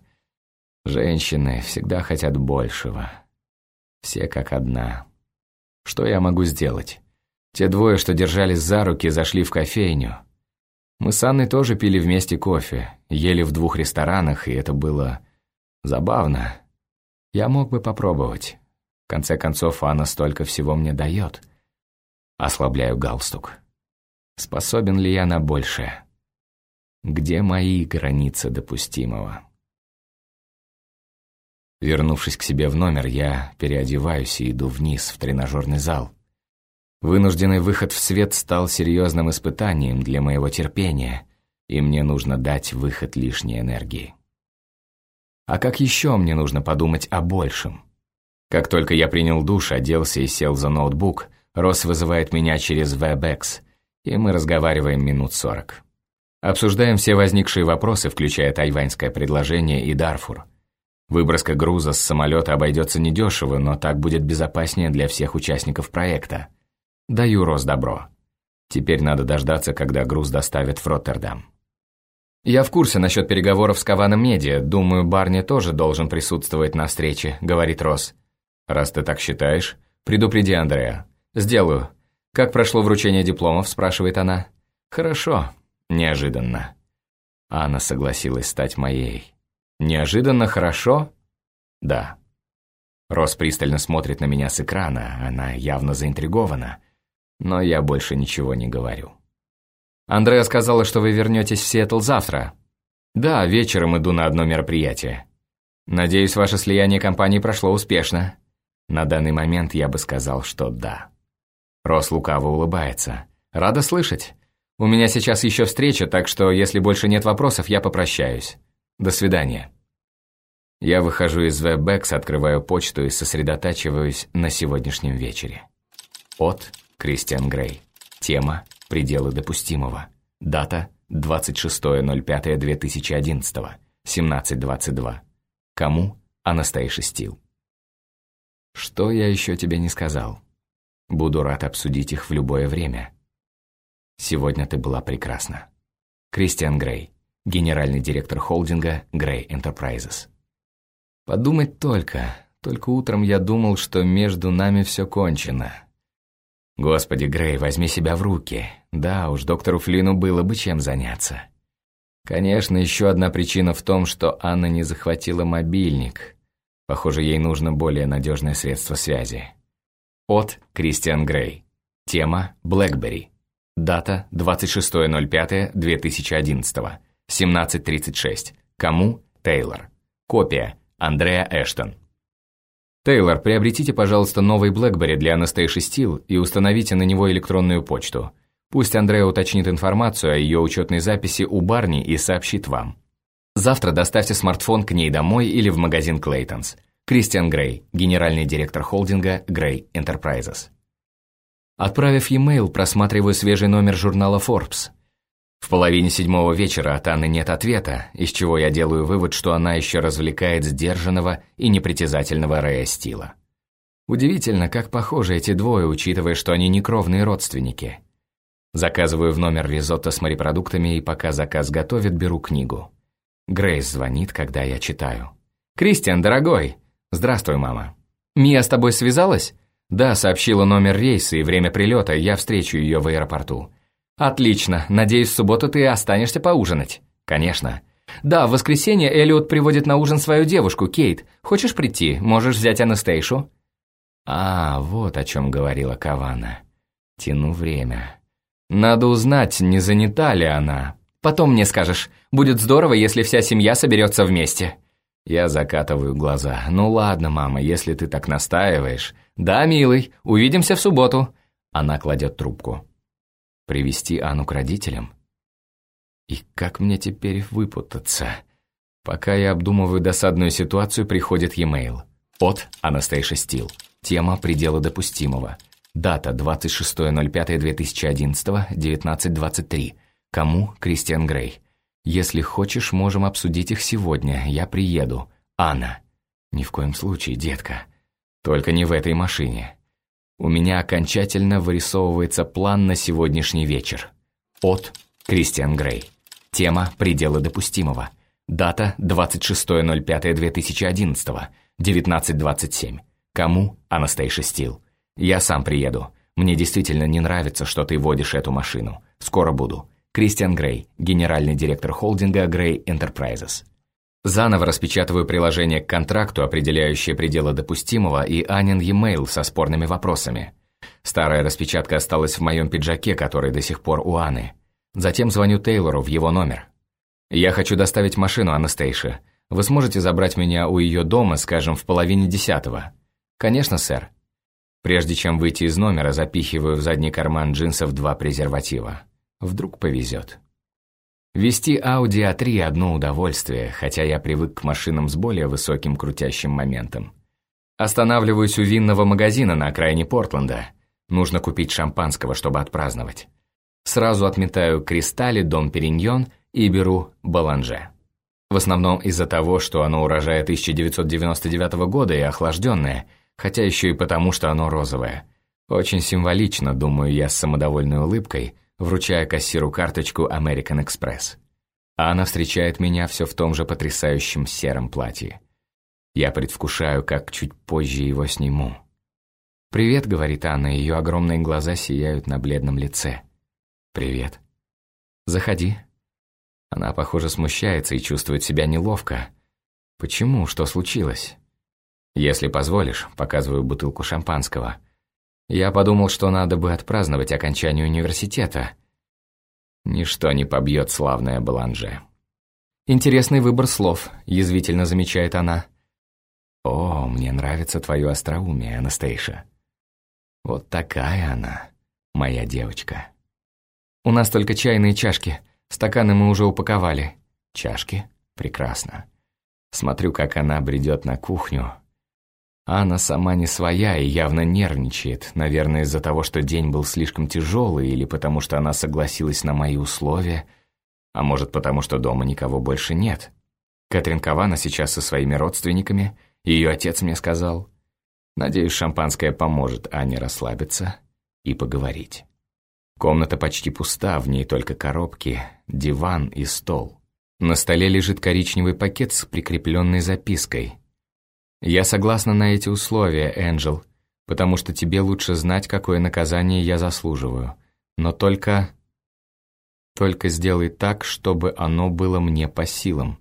Женщины всегда хотят большего. Все как одна. Что я могу сделать? Те двое, что держались за руки, зашли в кофейню. Мы с Анной тоже пили вместе кофе, ели в 2 ресторанах, и это было забавно. Я мог бы попробовать. В конце концов, Анна столько всего мне дает. Ослабляю галстук. Способен ли я на большее? Где мои границы допустимого? Вернувшись к себе в номер, я переодеваюсь и иду вниз, в тренажерный зал. Вынужденный выход в свет стал серьезным испытанием для моего терпения, и мне нужно дать выход лишней энергии. А как еще мне нужно подумать о большем? Как только я принял душ, оделся и сел за ноутбук, Росс вызывает меня через WebEx, и мы разговариваем минут 40. Обсуждаем все возникшие вопросы, включая тайваньское предложение и Дарфур. Выброска груза с самолета обойдется недешево, но так будет безопаснее для всех участников проекта. Даю Росс добро. Теперь надо дождаться, когда груз доставят в Роттердам. «Я в курсе насчет переговоров с Каваном Медиа. Думаю, Барни тоже должен присутствовать на встрече», — говорит Росс. «Раз ты так считаешь, предупреди Андреа». «Сделаю. Как прошло вручение дипломов?» — спрашивает она. «Хорошо. Неожиданно». Анна согласилась стать моей. «Неожиданно хорошо?» «Да». Росс пристально смотрит на меня с экрана, она явно заинтригована, но я больше ничего не говорю. «Андреа сказала, что вы вернетесь в Сиэтл завтра». «Да, вечером иду на одно мероприятие. Надеюсь, ваше слияние компаний прошло успешно». На данный момент я бы сказал, что да. Росс лукаво улыбается. «Рада слышать. У меня сейчас еще встреча, так что, если больше нет вопросов, я попрощаюсь. До свидания». Я выхожу из WebEx, открываю почту и сосредотачиваюсь на сегодняшнем вечере. От Кристиан Грей. Тема «Пределы допустимого». Дата 26.05.2011, 17:22. Кому? Анастейша Стил. Что я еще тебе не сказал? Буду рад обсудить их в любое время. Сегодня ты была прекрасна. Кристиан Грей, генеральный директор холдинга Грей Enterprises. Подумать только утром я думал, что между нами все кончено. Господи, Грей, возьми себя в руки. Да уж, доктору Флину было бы чем заняться. Конечно, еще одна причина в том, что Анна не захватила мобильник. Похоже, ей нужно более надежное средство связи. От Кристиан Грей. Тема «BlackBerry». Дата 26.05.2011, 17:36. Кому? Тейлор. Копия. Андреа Эштон. Тейлор, приобретите, пожалуйста, новый BlackBerry для Анастейши Стил и установите на него электронную почту. Пусть Андреа уточнит информацию о ее учетной записи у Барни и сообщит вам. Завтра доставьте смартфон к ней домой или в магазин Клейтонс. Кристиан Грей, генеральный директор холдинга Грей Enterprises. Отправив e-mail, просматриваю свежий номер журнала Forbes. В 6:30 вечера от Анны нет ответа, из чего я делаю вывод, что она еще развлекает сдержанного и непритязательного Рэя Стила. Удивительно, как похожи эти двое, учитывая, что они не кровные родственники. Заказываю в номер ризотто с морепродуктами, и пока заказ готовит, беру книгу. Грейс звонит, когда я читаю. «Кристиан, дорогой!» «Здравствуй, мама». «Мия с тобой связалась?» «Да, сообщила номер рейса и время прилета, я встречу ее в аэропорту». «Отлично. Надеюсь, в субботу ты останешься поужинать?» «Конечно». «Да, в воскресенье Эллиот приводит на ужин свою девушку, Кейт. Хочешь прийти? Можешь взять Анастейшу?» Вот о чем говорила Кавана. Тяну время. Надо узнать, не занята ли она. Потом мне скажешь. Будет здорово, если вся семья соберется вместе. Я закатываю глаза. «Ну ладно, мама, если ты так настаиваешь». «Да, милый, увидимся в субботу». Она кладет трубку. Привести Анну к родителям? И как мне теперь выпутаться? Пока я обдумываю досадную ситуацию, приходит e-mail. От Анастейша Стил. Тема «Пределы допустимого». Дата 26.05.2011, 19:23. Кому? Кристиан Грей. Если хочешь, можем обсудить их сегодня. Я приеду. Анна. Ни в коем случае, детка. Только не в этой машине. У меня окончательно вырисовывается план на сегодняшний вечер. От Кристиан Грей. Тема «Пределы допустимого». Дата 26.05.2011, 19:27. Кому? Анастейша Стил. Я сам приеду. Мне действительно не нравится, что ты водишь эту машину. Скоро буду. Кристиан Грей, генеральный директор холдинга Грей Enterprises. Заново распечатываю приложение к контракту, определяющее пределы допустимого, и Анин e-mail со спорными вопросами. Старая распечатка осталась в моем пиджаке, который до сих пор у Анны. Затем звоню Тейлору в его номер. «Я хочу доставить машину, Анастейша. Вы сможете забрать меня у ее дома, скажем, в 9:30?» «Конечно, сэр». Прежде чем выйти из номера, запихиваю в задний карман джинсов 2 презерватива. Вдруг повезет. Вести Audi A3 – одно удовольствие, хотя я привык к машинам с более высоким крутящим моментом. Останавливаюсь у винного магазина на окраине Портленда. Нужно купить шампанского, чтобы отпраздновать. Сразу отметаю Кристалли, Дом Периньон и беру Боланже. В основном из-за того, что оно урожая 1999 года и охлажденное, хотя еще и потому, что оно розовое. Очень символично, думаю я с самодовольной улыбкой, вручая кассиру карточку American Express. А она встречает меня все в том же потрясающем сером платье. Я предвкушаю, как чуть позже его сниму. «Привет», — говорит Анна, ее огромные глаза сияют на бледном лице. «Привет». «Заходи». Она, похоже, смущается и чувствует себя неловко. «Почему? Что случилось?» «Если позволишь», — показываю бутылку шампанского. «Я подумал, что надо бы отпраздновать окончание университета». Ничто не побьет славное Боланже. «Интересный выбор слов», — язвительно замечает она. «О, мне нравится твое остроумие, Анастейша. Вот такая она, моя девочка». «У нас только чайные чашки. Стаканы мы уже упаковали». «Чашки? Прекрасно». Смотрю, как она бредет на кухню. Анна сама не своя и явно нервничает, наверное, из-за того, что день был слишком тяжелый, или потому что она согласилась на мои условия, а может потому, что дома никого больше нет. Кэтрин Кавана сейчас со своими родственниками, ее отец мне сказал. Надеюсь, шампанское поможет Ане расслабиться и поговорить. Комната почти пуста, в ней только коробки, диван и стол. На столе лежит коричневый пакет с прикрепленной запиской. «Я согласна на эти условия, Энджел, потому что тебе лучше знать, какое наказание я заслуживаю. Но только сделай так, чтобы оно было мне по силам».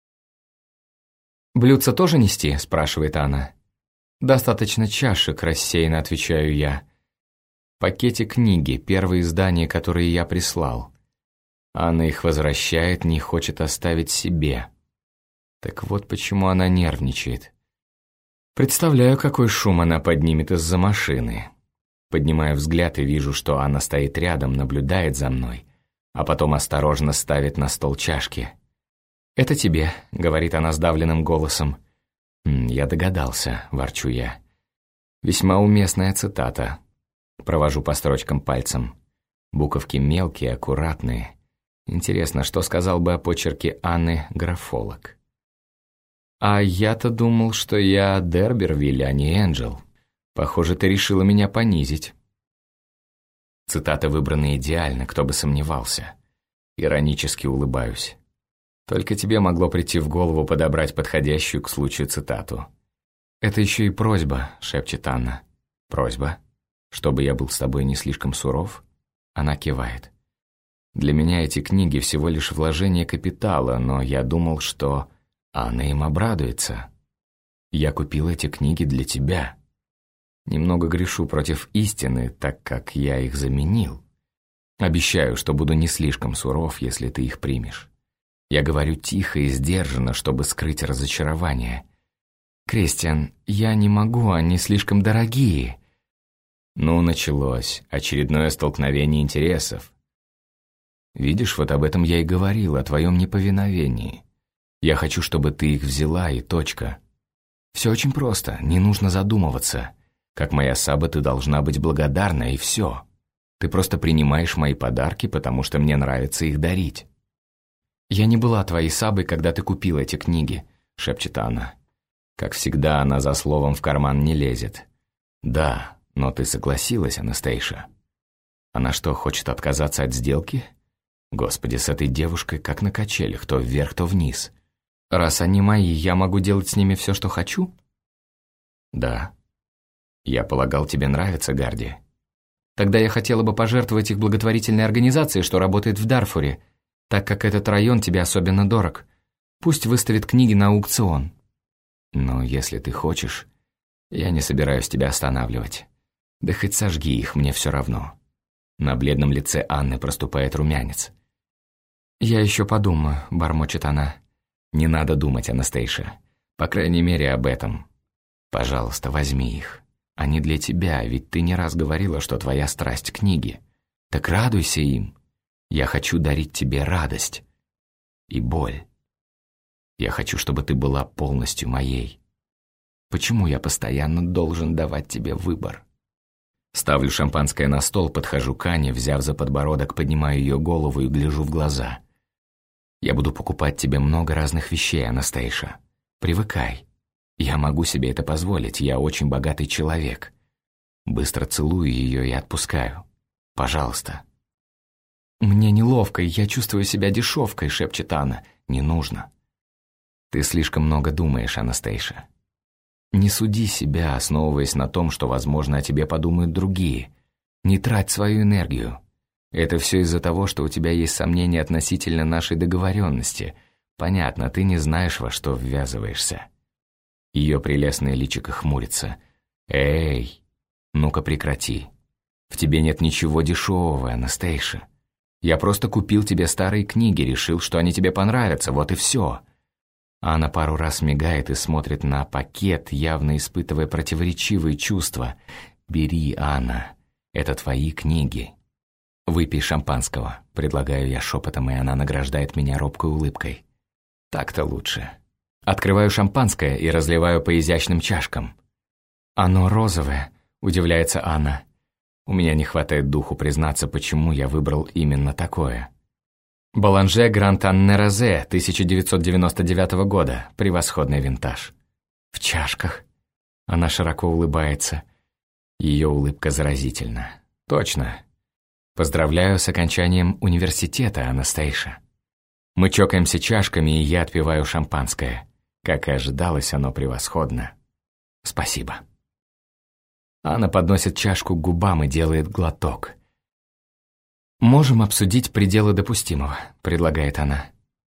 «Блюдца тоже нести?» – спрашивает она. «Достаточно чашек», – рассеянно отвечаю я. «В пакете книги, первые издания, которые я прислал». Анна их возвращает, не хочет оставить себе. Так вот почему она нервничает. Представляю, какой шум она поднимет из-за машины. Поднимаю взгляд и вижу, что Анна стоит рядом, наблюдает за мной, а потом осторожно ставит на стол чашки. «Это тебе», — говорит она сдавленным голосом. «Я догадался», — ворчу я. Весьма уместная цитата. Провожу по строчкам пальцем. Буковки мелкие, аккуратные. Интересно, что сказал бы о почерке Анны графолог? «А я-то думал, что я Дербервиль, а не Энджел. Похоже, ты решила меня понизить». Цитата выбрана идеально, кто бы сомневался. Иронически улыбаюсь. Только тебе могло прийти в голову подобрать подходящую к случаю цитату. «Это еще и просьба», — шепчет Анна. «Просьба? Чтобы я был с тобой не слишком суров?» Она кивает. «Для меня эти книги всего лишь вложение капитала, но я думал, что Анна им обрадуется. Я купил эти книги для тебя. Немного грешу против истины, так как я их заменил. Обещаю, что буду не слишком суров, если ты их примешь. Я говорю тихо и сдержанно, чтобы скрыть разочарование. Кристиан, я не могу, они слишком дорогие». Ну, началось. Очередное столкновение интересов. Видишь, вот об этом я и говорил, о твоем неповиновении. Я хочу, чтобы ты их взяла, и точка. Все очень просто, не нужно задумываться. Как моя Саба, ты должна быть благодарна, и все. Ты просто принимаешь мои подарки, потому что мне нравится их дарить. «Я не была твоей Сабой, когда ты купил эти книги», — шепчет она. Как всегда, она за словом в карман не лезет. «Да, но ты согласилась, Анастейша». Она что, хочет отказаться от сделки? Господи, с этой девушкой как на качелях, то вверх, то вниз. «Раз они мои, я могу делать с ними все, что хочу?» «Да. Я полагал, тебе нравится Гарди». «Тогда я хотела бы пожертвовать их благотворительной организации, что работает в Дарфуре, так как этот район тебе особенно дорог. Пусть выставит книги на аукцион». «Но если ты хочешь, я не собираюсь тебя останавливать. Да хоть сожги их, мне все равно. На бледном лице Анны проступает румянец. «Я еще подумаю», — бормочет она. «Не надо думать, Анастейша. По крайней мере, об этом. Пожалуйста, возьми их. Они для тебя, ведь ты не раз говорила, что твоя страсть — книги. Так радуйся им. Я хочу дарить тебе радость и боль. Я хочу, чтобы ты была полностью моей. Почему я постоянно должен давать тебе выбор?» Ставлю шампанское на стол, подхожу к Ане, взяв за подбородок, поднимаю ее голову и гляжу в глаза. «Я буду покупать тебе много разных вещей, Анастейша. Привыкай. Я могу себе это позволить, я очень богатый человек». Быстро целую ее и отпускаю. «Пожалуйста». «Мне неловко, я чувствую себя дешевкой», — шепчет Анна. «Не нужно». «Ты слишком много думаешь, Анастейша. Не суди себя, основываясь на том, что, возможно, о тебе подумают другие. Не трать свою энергию. Это все из-за того, что у тебя есть сомнения относительно нашей договоренности. Понятно, ты не знаешь, во что ввязываешься». Ее прелестное личико хмурится. «Эй, ну-ка прекрати. В тебе нет ничего дешевого, Анастейша. Я просто купил тебе старые книги, решил, что они тебе понравятся, вот и все». Анна пару раз мигает и смотрит на пакет, явно испытывая противоречивые чувства. «Бери, Анна, это твои книги». «Выпей шампанского», — предлагаю я шепотом, и она награждает меня робкой улыбкой. Так-то лучше. Открываю шампанское и разливаю по изящным чашкам. «Оно розовое», — удивляется Анна. У меня не хватает духу признаться, почему я выбрал именно такое. «Боланже Гранд Анне Розе, 1999 года. Превосходный винтаж». «В чашках». Она широко улыбается. Ее улыбка заразительна. «Точно. Поздравляю с окончанием университета, Анастейша». Мы чокаемся чашками, и я отпиваю шампанское. Как и ожидалось, оно превосходно. «Спасибо». Анна подносит чашку к губам и делает глоток. «Можем обсудить пределы допустимого», — предлагает она.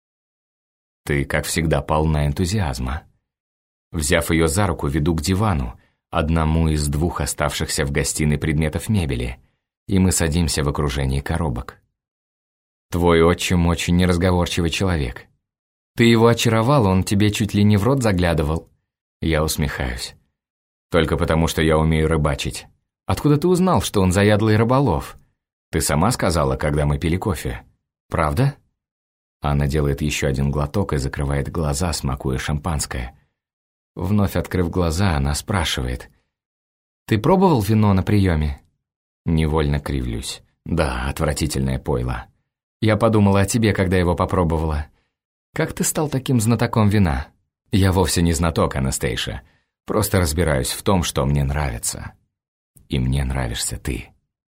«Ты, как всегда, полна энтузиазма». Взяв ее за руку, веду к дивану, одному из двух оставшихся в гостиной предметов мебели, и мы садимся в окружении коробок. «Твой отчим очень неразговорчивый человек. Ты его очаровал, он тебе чуть ли не в рот заглядывал». Я усмехаюсь. «Только потому, что я умею рыбачить. Откуда ты узнал, что он заядлый рыболов? Ты сама сказала, когда мы пили кофе. Правда?» Анна делает еще один глоток и закрывает глаза, смакуя шампанское. Вновь открыв глаза, она спрашивает. «Ты пробовал вино на приеме?» Невольно кривлюсь. «Да, отвратительное пойло. Я подумала о тебе, когда его попробовала. Как ты стал таким знатоком вина?» «Я вовсе не знаток, Анастейша. Просто разбираюсь в том, что мне нравится. И мне нравишься ты».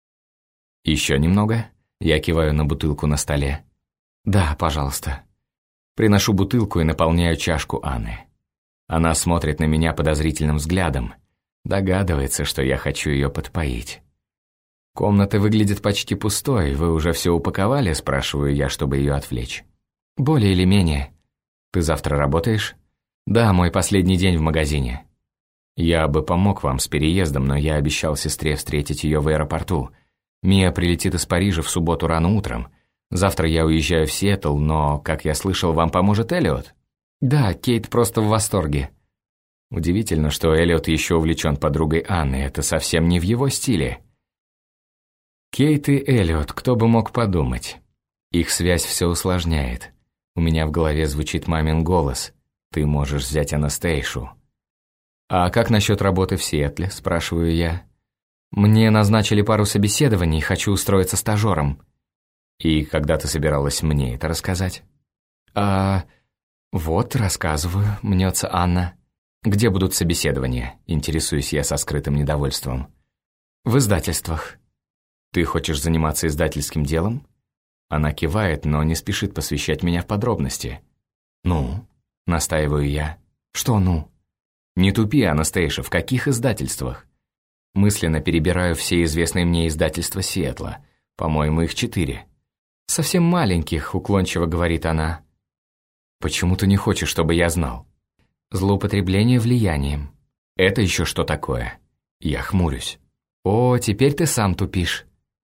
«Еще немного?» Я киваю на бутылку на столе. «Да, пожалуйста». Приношу бутылку и наполняю чашку Анны. Она смотрит на меня подозрительным взглядом. Догадывается, что я хочу ее подпоить. «Комната выглядит почти пустой. Вы уже все упаковали?» – спрашиваю я, чтобы ее отвлечь. «Более или менее». «Ты завтра работаешь?» «Да, мой последний день в магазине». «Я бы помог вам с переездом, но я обещал сестре встретить ее в аэропорту. Мия прилетит из Парижа в субботу рано утром. Завтра я уезжаю в Сиэтл, но, как я слышал, вам поможет Эллиот?» «Да, Кейт просто в восторге». Удивительно, что Эллиот еще увлечен подругой Анны. Это совсем не в его стиле. Кейт и Эллиот, кто бы мог подумать. Их связь все усложняет. У меня в голове звучит мамин голос. «Ты можешь взять Анастейшу». «А как насчет работы в Сиэтле?» – спрашиваю я. «Мне назначили пару собеседований, хочу устроиться стажером». «И когда ты собиралась мне это рассказать?» «Вот, рассказываю», – мнется Анна. «Где будут собеседования?» – интересуюсь я со скрытым недовольством. «В издательствах». «Ты хочешь заниматься издательским делом?» Она кивает, но не спешит посвящать меня в подробности. «Ну?» – настаиваю я. «Что «ну»?» «Не тупи, Анастейша, в каких издательствах?» Мысленно перебираю все известные мне издательства Сиэтла. По-моему, их 4. «Совсем маленьких», – уклончиво говорит она. «Почему ты не хочешь, чтобы я знал?» «Злоупотребление влиянием». «Это еще что такое?» Я хмурюсь. «О, теперь ты сам тупишь».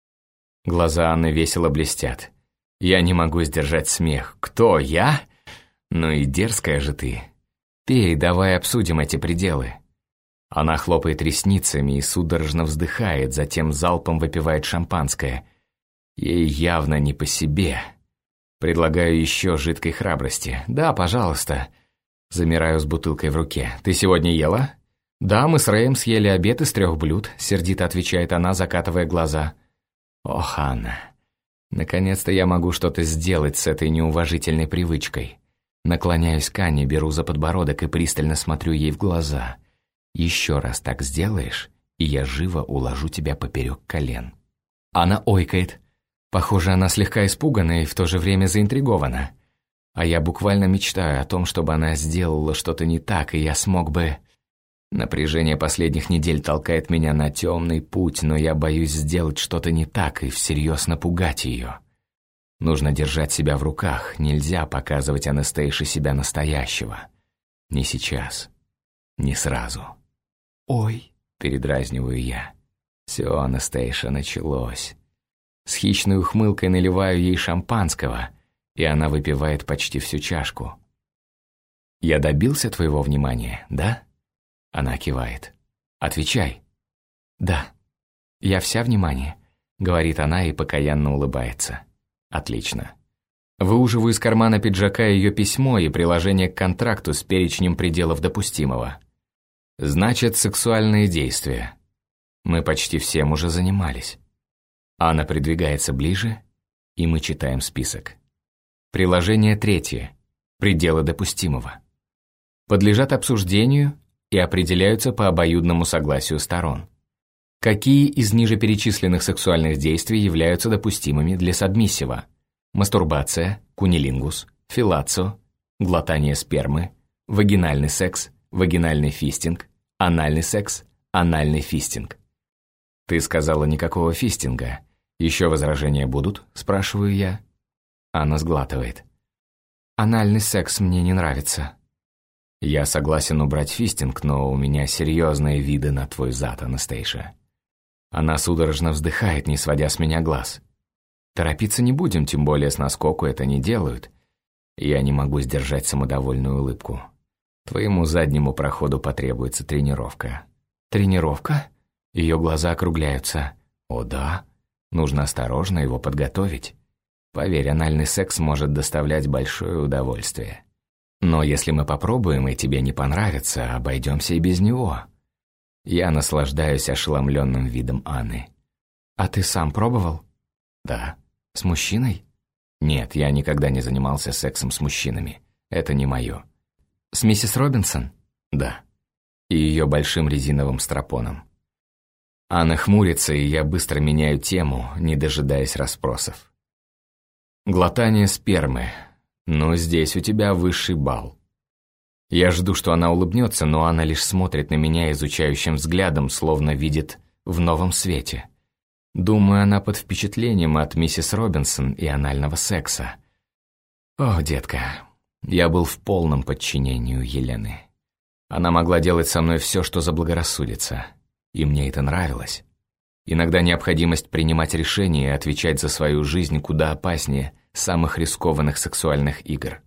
Глаза Анны весело блестят. Я не могу сдержать смех. «Кто, я? Ну и дерзкая же ты. Пей, давай обсудим эти пределы». Она хлопает ресницами и судорожно вздыхает, затем залпом выпивает шампанское. Ей явно не по себе. Предлагаю еще жидкой храбрости. «Да, пожалуйста». Замираю с бутылкой в руке. «Ты сегодня ела?» «Да, мы с Рэем съели обед из 3 блюд», — сердито отвечает она, закатывая глаза. «Ох, Анна, наконец-то я могу что-то сделать с этой неуважительной привычкой». Наклоняюсь к Анне, беру за подбородок и пристально смотрю ей в глаза. «Еще раз так сделаешь, и я живо уложу тебя поперек колен». Она ойкает. Похоже, она слегка испугана и в то же время заинтригована. А я буквально мечтаю о том, чтобы она сделала что-то не так, и я смог бы... Напряжение последних недель толкает меня на темный путь, но я боюсь сделать что-то не так и всерьез напугать ее. Нужно держать себя в руках, нельзя показывать Анастейше себя настоящего. Не сейчас, не сразу. «Ой», — передразниваю я. Все, Анастейша, началось. С хищной ухмылкой наливаю ей шампанского, и она выпивает почти всю чашку. «Я добился твоего внимания, да?» Она кивает. «Отвечай». «Да, я вся внимание», — говорит она и покаянно улыбается. «Отлично». Выуживаю из кармана пиджака ее письмо и приложение к контракту с перечнем пределов допустимого. Значит, сексуальные действия. Мы почти всем уже занимались. Анна придвигается ближе, и мы читаем список. Приложение 3. Пределы допустимого. Подлежат обсуждению и определяются по обоюдному согласию сторон. Какие из ниже перечисленных сексуальных действий являются допустимыми для сабмиссива? Мастурбация, кунилингус, феллацио, глотание спермы, вагинальный секс, вагинальный фистинг, анальный секс, анальный фистинг. «Ты сказала никакого фистинга. Еще возражения будут?» – спрашиваю я. Анна сглатывает. «Анальный секс мне не нравится». «Я согласен убрать фистинг, но у меня серьезные виды на твой зад, Анастейша». Она судорожно вздыхает, не сводя с меня глаз. «Торопиться не будем, тем более с наскоку это не делают». Я не могу сдержать самодовольную улыбку. «Твоему заднему проходу потребуется тренировка». «Тренировка?» Ее глаза округляются. «О да, нужно осторожно его подготовить. Поверь, анальный секс может доставлять большое удовольствие. Но если мы попробуем и тебе не понравится, обойдемся и без него». Я наслаждаюсь ошеломленным видом Анны. «А ты сам пробовал?» «Да». «С мужчиной?» «Нет, я никогда не занимался сексом с мужчинами. Это не мое». «С миссис Робинсон?» «Да». И ее большим резиновым стропоном. Анна хмурится, и я быстро меняю тему, не дожидаясь расспросов. «Глотание спермы. Ну, здесь у тебя высший балл». Я жду, что она улыбнется, но она лишь смотрит на меня изучающим взглядом, словно видит в новом свете. Думаю, она под впечатлением от миссис Робинсон и анального секса. Ох, детка, я был в полном подчинении у Елены. Она могла делать со мной все, что заблагорассудится, и мне это нравилось. Иногда необходимость принимать решения и отвечать за свою жизнь куда опаснее самых рискованных сексуальных игр.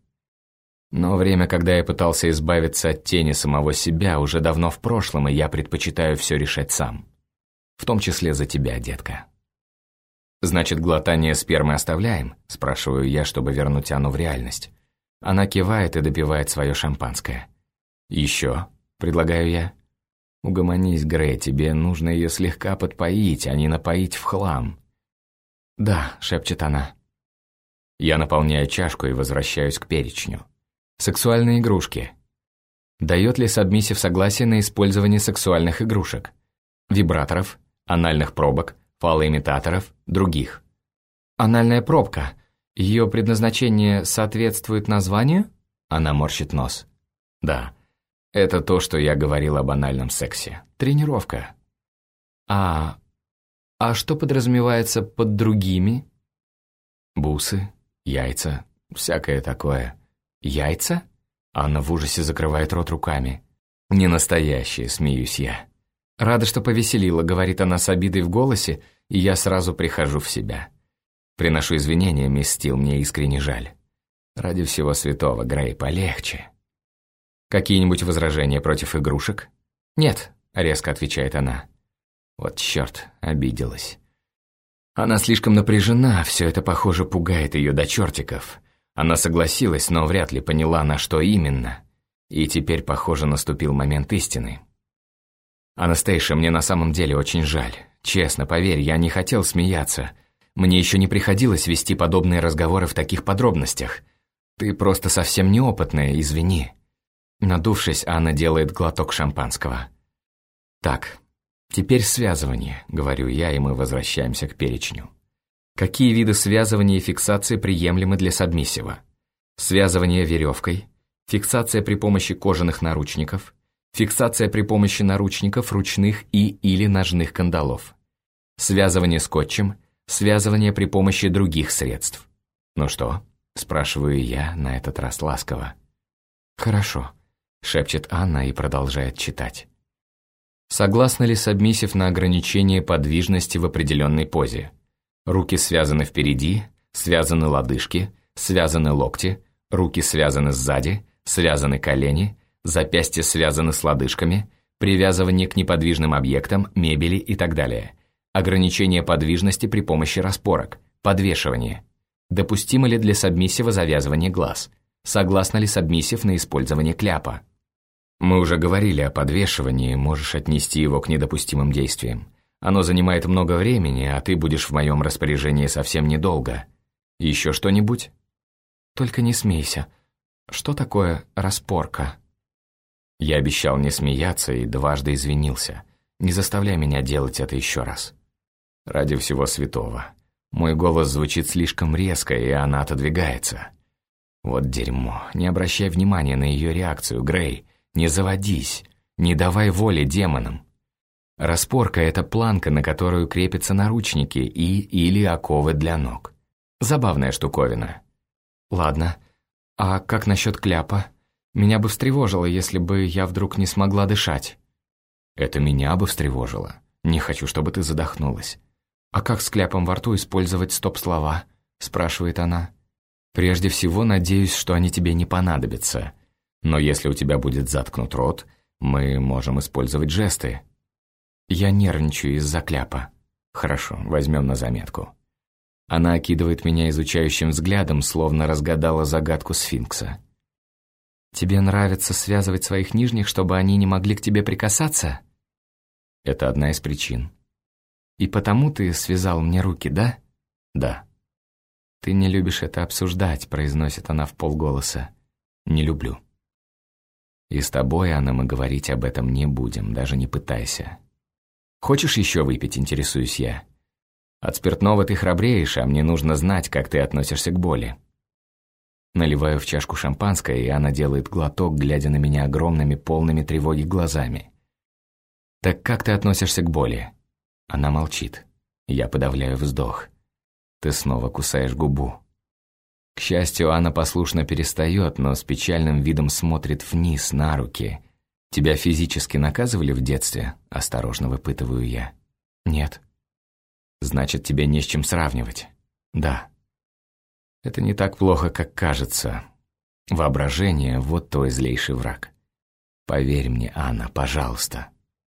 Но время, когда я пытался избавиться от тени самого себя, уже давно в прошлом, и я предпочитаю все решать сам. В том числе за тебя, детка. «Значит, глотание спермы оставляем?» – спрашиваю я, чтобы вернуть Анну в реальность. Она кивает и допивает свое шампанское. «Еще?» – предлагаю я. «Угомонись, Грей, тебе нужно ее слегка подпоить, а не напоить в хлам». «Да», – шепчет она. Я наполняю чашку и возвращаюсь к перечню. Сексуальные игрушки. Дает ли сабмиссив согласие на использование сексуальных игрушек? Вибраторов, анальных пробок, фалоимитаторов, других. Анальная пробка. Ее предназначение соответствует названию? Она морщит нос. Да, это то, что я говорил об анальном сексе. Тренировка. А что подразумевается под другими? Бусы, яйца, всякое такое. Яйца? Анна в ужасе закрывает рот руками. Не настоящие, смеюсь я. «Рада, что повеселила», — говорит она с обидой в голосе, и я сразу прихожу в себя. Приношу извинения, мисс Стил, мне искренне жаль. Ради всего святого, Грей, полегче. Какие-нибудь возражения против игрушек? Нет, резко отвечает она. Вот черт, обиделась. Она слишком напряжена, все это, похоже, пугает ее до чертиков. Она согласилась, но вряд ли поняла, на что именно. И теперь, похоже, наступил момент истины. «Анастейша, мне на самом деле очень жаль. Честно, поверь, я не хотел смеяться. Мне еще не приходилось вести подобные разговоры в таких подробностях. Ты просто совсем неопытная, извини». Надувшись, Анна делает глоток шампанского. «Так, теперь связывание», — говорю я, и мы возвращаемся к перечню. Какие виды связывания и фиксации приемлемы для сабмиссива? Связывание веревкой, фиксация при помощи кожаных наручников, фиксация при помощи наручников, ручных и/или ножных кандалов, связывание скотчем, связывание при помощи других средств. «Ну что?» — спрашиваю я, на этот раз ласково. «Хорошо», — шепчет Анна и продолжает читать. Согласна ли сабмиссив на ограничение подвижности в определенной позе? Руки связаны впереди, связаны лодыжки, связаны локти, руки связаны сзади, связаны колени, запястья связаны с лодыжками, привязывание к неподвижным объектам, мебели и так далее. Ограничение подвижности при помощи распорок, подвешивание. Допустимо ли для сабмиссива завязывание глаз? Согласна ли сабмиссив на использование кляпа? Мы уже говорили о подвешивании, можешь отнести его к недопустимым действиям. Оно занимает много времени, а ты будешь в моем распоряжении совсем недолго. Еще что-нибудь? Только не смейся. Что такое распорка? Я обещал не смеяться и дважды извинился. Не заставляй меня делать это еще раз. Ради всего святого. Мой голос звучит слишком резко, и она отодвигается. Вот дерьмо. Не обращай внимания на ее реакцию, Грей. Не заводись. Не давай воли демонам. Распорка — это планка, на которую крепятся наручники или оковы для ног. Забавная штуковина. Ладно. А как насчет кляпа? Меня бы встревожило, если бы я вдруг не смогла дышать. Это меня бы встревожило. Не хочу, чтобы ты задохнулась. А как с кляпом во рту использовать стоп-слова? Спрашивает она. Прежде всего, надеюсь, что они тебе не понадобятся. Но если у тебя будет заткнут рот, мы можем использовать жесты. Я нервничаю из-за кляпа. Хорошо, возьмем на заметку. Она окидывает меня изучающим взглядом, словно разгадала загадку сфинкса. Тебе нравится связывать своих нижних, чтобы они не могли к тебе прикасаться? Это одна из причин. И потому ты связал мне руки, да? Да. Ты не любишь это обсуждать, произносит она вполголоса. Не люблю. И с тобой, Анна, мы говорить об этом не будем, даже не пытайся. Хочешь еще выпить, интересуюсь я? От спиртного ты храбреешь, а мне нужно знать, как ты относишься к боли. Наливаю в чашку шампанское, и она делает глоток, глядя на меня огромными, полными тревоги глазами. «Так как ты относишься к боли?» Она молчит. Я подавляю вздох. Ты снова кусаешь губу. К счастью, Анна послушно перестает, но с печальным видом смотрит вниз, на руки. «Тебя физически наказывали в детстве?» – осторожно выпытываю я. «Нет». «Значит, тебе не с чем сравнивать?» «Да». «Это не так плохо, как кажется. Воображение – вот твой злейший враг. Поверь мне, Анна, пожалуйста».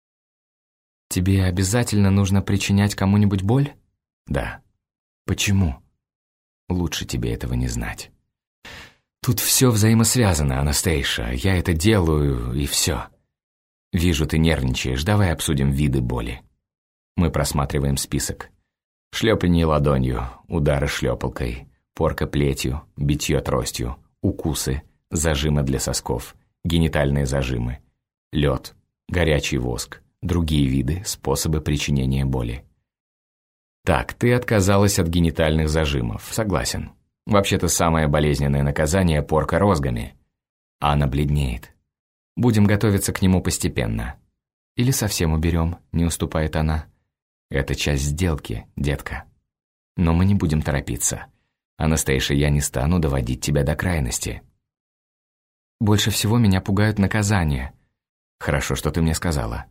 «Тебе обязательно нужно причинять кому-нибудь боль?» «Да». «Почему?» «Лучше тебе этого не знать». «Тут все взаимосвязано, Анастейша. Я это делаю, и все. Вижу, ты нервничаешь. Давай обсудим виды боли». Мы просматриваем список. Шлепанье ладонью, удары шлепалкой, порка плетью, битье тростью, укусы, зажимы для сосков, генитальные зажимы, лед, горячий воск, другие виды, способы причинения боли. Так, ты отказалась от генитальных зажимов, согласен. Вообще-то самое болезненное наказание – порка розгами. Анна бледнеет. Будем готовиться к нему постепенно. Или совсем уберем, не уступает она. Это часть сделки, детка. Но мы не будем торопиться. Анастейша, я не стану доводить тебя до крайности. Больше всего меня пугают наказания. Хорошо, что ты мне сказала.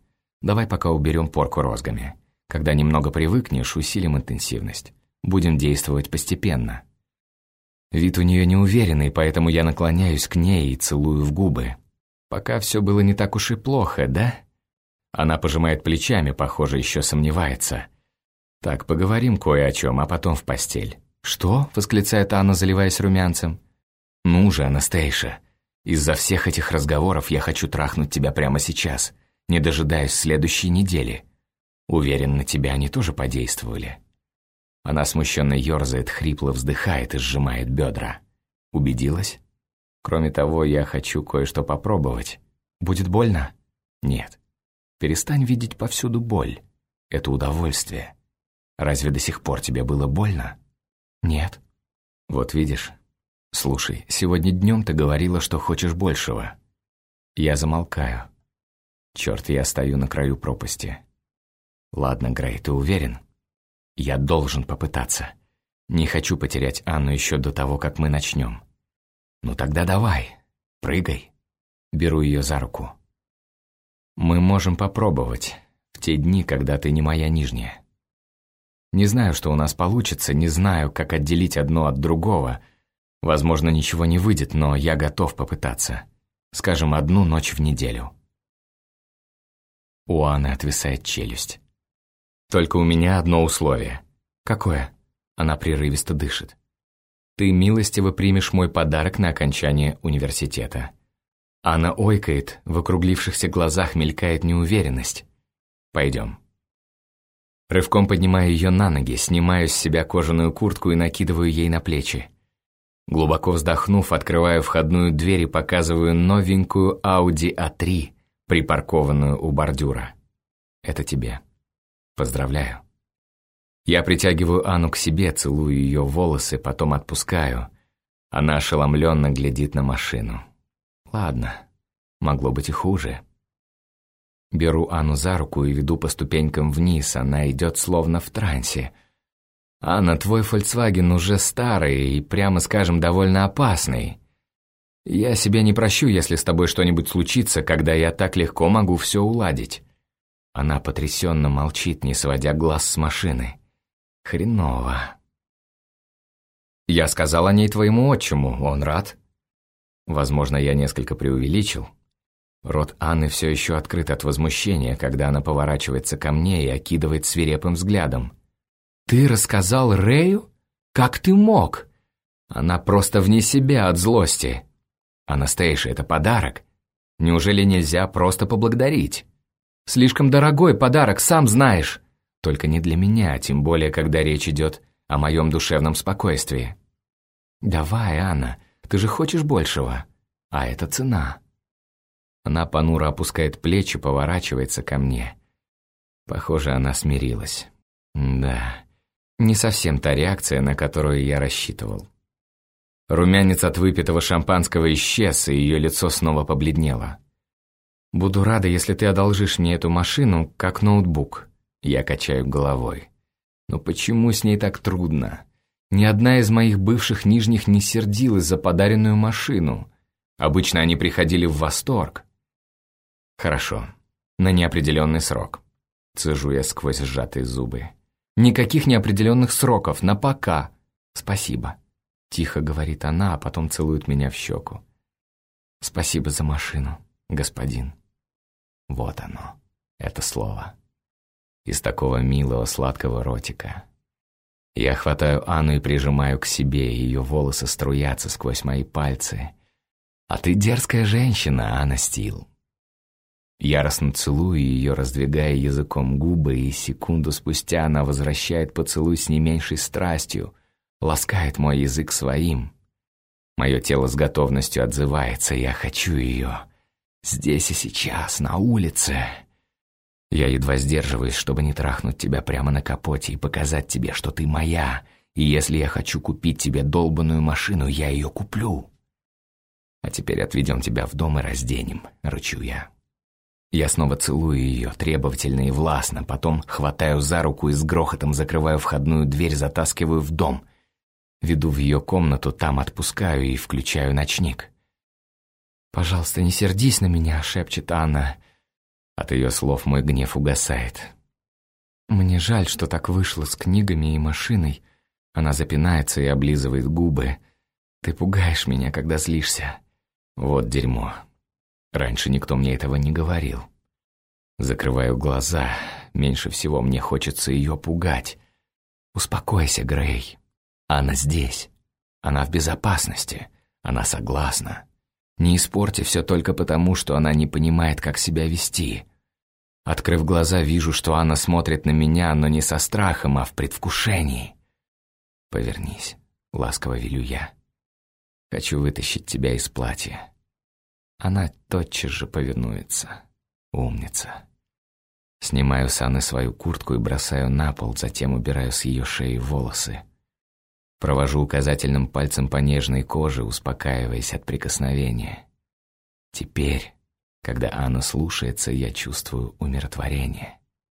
Давай пока уберем порку розгами. Когда немного привыкнешь, усилим интенсивность. Будем действовать постепенно. Вид у нее неуверенный, поэтому я наклоняюсь к ней и целую в губы. Пока все было не так уж и плохо, да? Она пожимает плечами, похоже, еще сомневается. Так, поговорим кое о чем, а потом в постель. «Что?» — восклицает Анна, заливаясь румянцем. «Ну же, Анастейша, из-за всех этих разговоров я хочу трахнуть тебя прямо сейчас, не дожидаясь следующей недели. Уверен, на тебя они тоже подействовали». Она смущенно ерзает, хрипло вздыхает и сжимает бедра. «Убедилась? Кроме того, я хочу кое-что попробовать. Будет больно?» «Нет. Перестань видеть повсюду боль. Это удовольствие. Разве до сих пор тебе было больно?» «Нет». «Вот видишь. Слушай, сегодня днем ты говорила, что хочешь большего». Я замолкаю. Черт, я стою на краю пропасти. «Ладно, Грей, ты уверен?» «Я должен попытаться. Не хочу потерять Анну еще до того, как мы начнем». «Ну тогда давай, прыгай». Беру ее за руку. «Мы можем попробовать в те дни, когда ты не моя нижняя. Не знаю, что у нас получится, не знаю, как отделить одно от другого. Возможно, ничего не выйдет, но я готов попытаться. Скажем, 1 ночь в неделю». У Анны отвисает челюсть. «Только у меня одно условие». «Какое?» Она прерывисто дышит. «Ты милостиво примешь мой подарок на окончание университета». Анна ойкает, в округлившихся глазах мелькает неуверенность. «Пойдем». Рывком поднимаю ее на ноги, снимаю с себя кожаную куртку и накидываю ей на плечи. Глубоко вздохнув, открываю входную дверь и показываю новенькую Audi A3, припаркованную у бордюра. «Это тебе. Поздравляю». Я притягиваю Анну к себе, целую ее волосы, потом отпускаю. Она ошеломленно глядит на машину. Ладно, могло быть и хуже. Беру Анну за руку и веду по ступенькам вниз, она идет словно в трансе. «Анна, твой Volkswagen уже старый и, прямо скажем, довольно опасный. Я себя не прощу, если с тобой что-нибудь случится, когда я так легко могу все уладить». Она потрясенно молчит, не сводя глаз с машины. «Хреново». «Я сказал о ней твоему отчиму, он рад?» Возможно, я несколько преувеличил. Рот Анны все еще открыт от возмущения, когда она поворачивается ко мне и окидывает свирепым взглядом. «Ты рассказал Рэю? Как ты мог?» Она просто вне себя от злости. «Анастейша, это подарок. Неужели нельзя просто поблагодарить?» «Слишком дорогой подарок, сам знаешь». «Только не для меня, тем более, когда речь идет о моем душевном спокойствии». «Давай, Анна, ты же хочешь большего. А это цена». Она понуро опускает плечи, поворачивается ко мне. Похоже, она смирилась. Да, не совсем та реакция, на которую я рассчитывал. Румянец от выпитого шампанского исчез, и ее лицо снова побледнело. «Буду рада, если ты одолжишь мне эту машину, как ноутбук». Я качаю головой. «Но почему с ней так трудно? Ни одна из моих бывших нижних не сердилась за подаренную машину. Обычно они приходили в восторг». «Хорошо, на неопределенный срок», — цежу я сквозь сжатые зубы. «Никаких неопределенных сроков, на пока». «Спасибо», — тихо говорит она, а потом целует меня в щеку. «Спасибо за машину, господин». Вот оно, это слово. Из такого милого сладкого ротика. Я хватаю Анну и прижимаю к себе, ее волосы струятся сквозь мои пальцы. «А ты дерзкая женщина, Анна Стил». Яростно целую ее, раздвигая языком губы, и секунду спустя она возвращает поцелуй с не меньшей страстью, ласкает мой язык своим. Мое тело с готовностью отзывается, я хочу ее. Здесь и сейчас, на улице. Я едва сдерживаюсь, чтобы не трахнуть тебя прямо на капоте и показать тебе, что ты моя, и если я хочу купить тебе долбаную машину, я ее куплю. А теперь отведем тебя в дом и разденем, рычу я. Я снова целую ее, требовательно и властно, потом хватаю за руку и с грохотом закрываю входную дверь, затаскиваю в дом. Веду в ее комнату, там отпускаю и включаю ночник. «Пожалуйста, не сердись на меня», — шепчет Анна. От ее слов мой гнев угасает. Мне жаль, что так вышло с книгами и машиной. Она запинается и облизывает губы. Ты пугаешь меня, когда злишься. Вот дерьмо. Раньше никто мне этого не говорил. Закрываю глаза. Меньше всего мне хочется ее пугать. Успокойся, Грей. Она здесь. Она в безопасности. Она согласна. Не испорти все только потому, что она не понимает, как себя вести. Открыв глаза, вижу, что Анна смотрит на меня, но не со страхом, а в предвкушении. «Повернись», — ласково велю я. «Хочу вытащить тебя из платья». Она тотчас же повинуется. Умница. Снимаю с Анны свою куртку и бросаю на пол, затем убираю с ее шеи волосы. Провожу указательным пальцем по нежной коже, успокаиваясь от прикосновения. Теперь, когда Анна слушается, я чувствую умиротворение.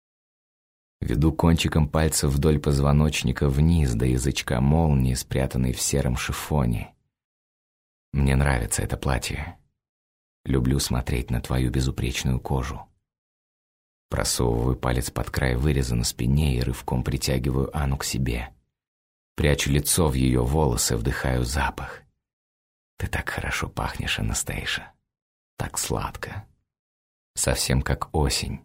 Веду кончиком пальца вдоль позвоночника вниз до язычка молнии, спрятанной в сером шифоне. Мне нравится это платье. Люблю смотреть на твою безупречную кожу. Просовываю палец под край выреза на спине и рывком притягиваю Анну к себе. Прячу лицо в ее волосы, вдыхаю запах. Ты так хорошо пахнешь, Анастейша. Так сладко. Совсем как осень.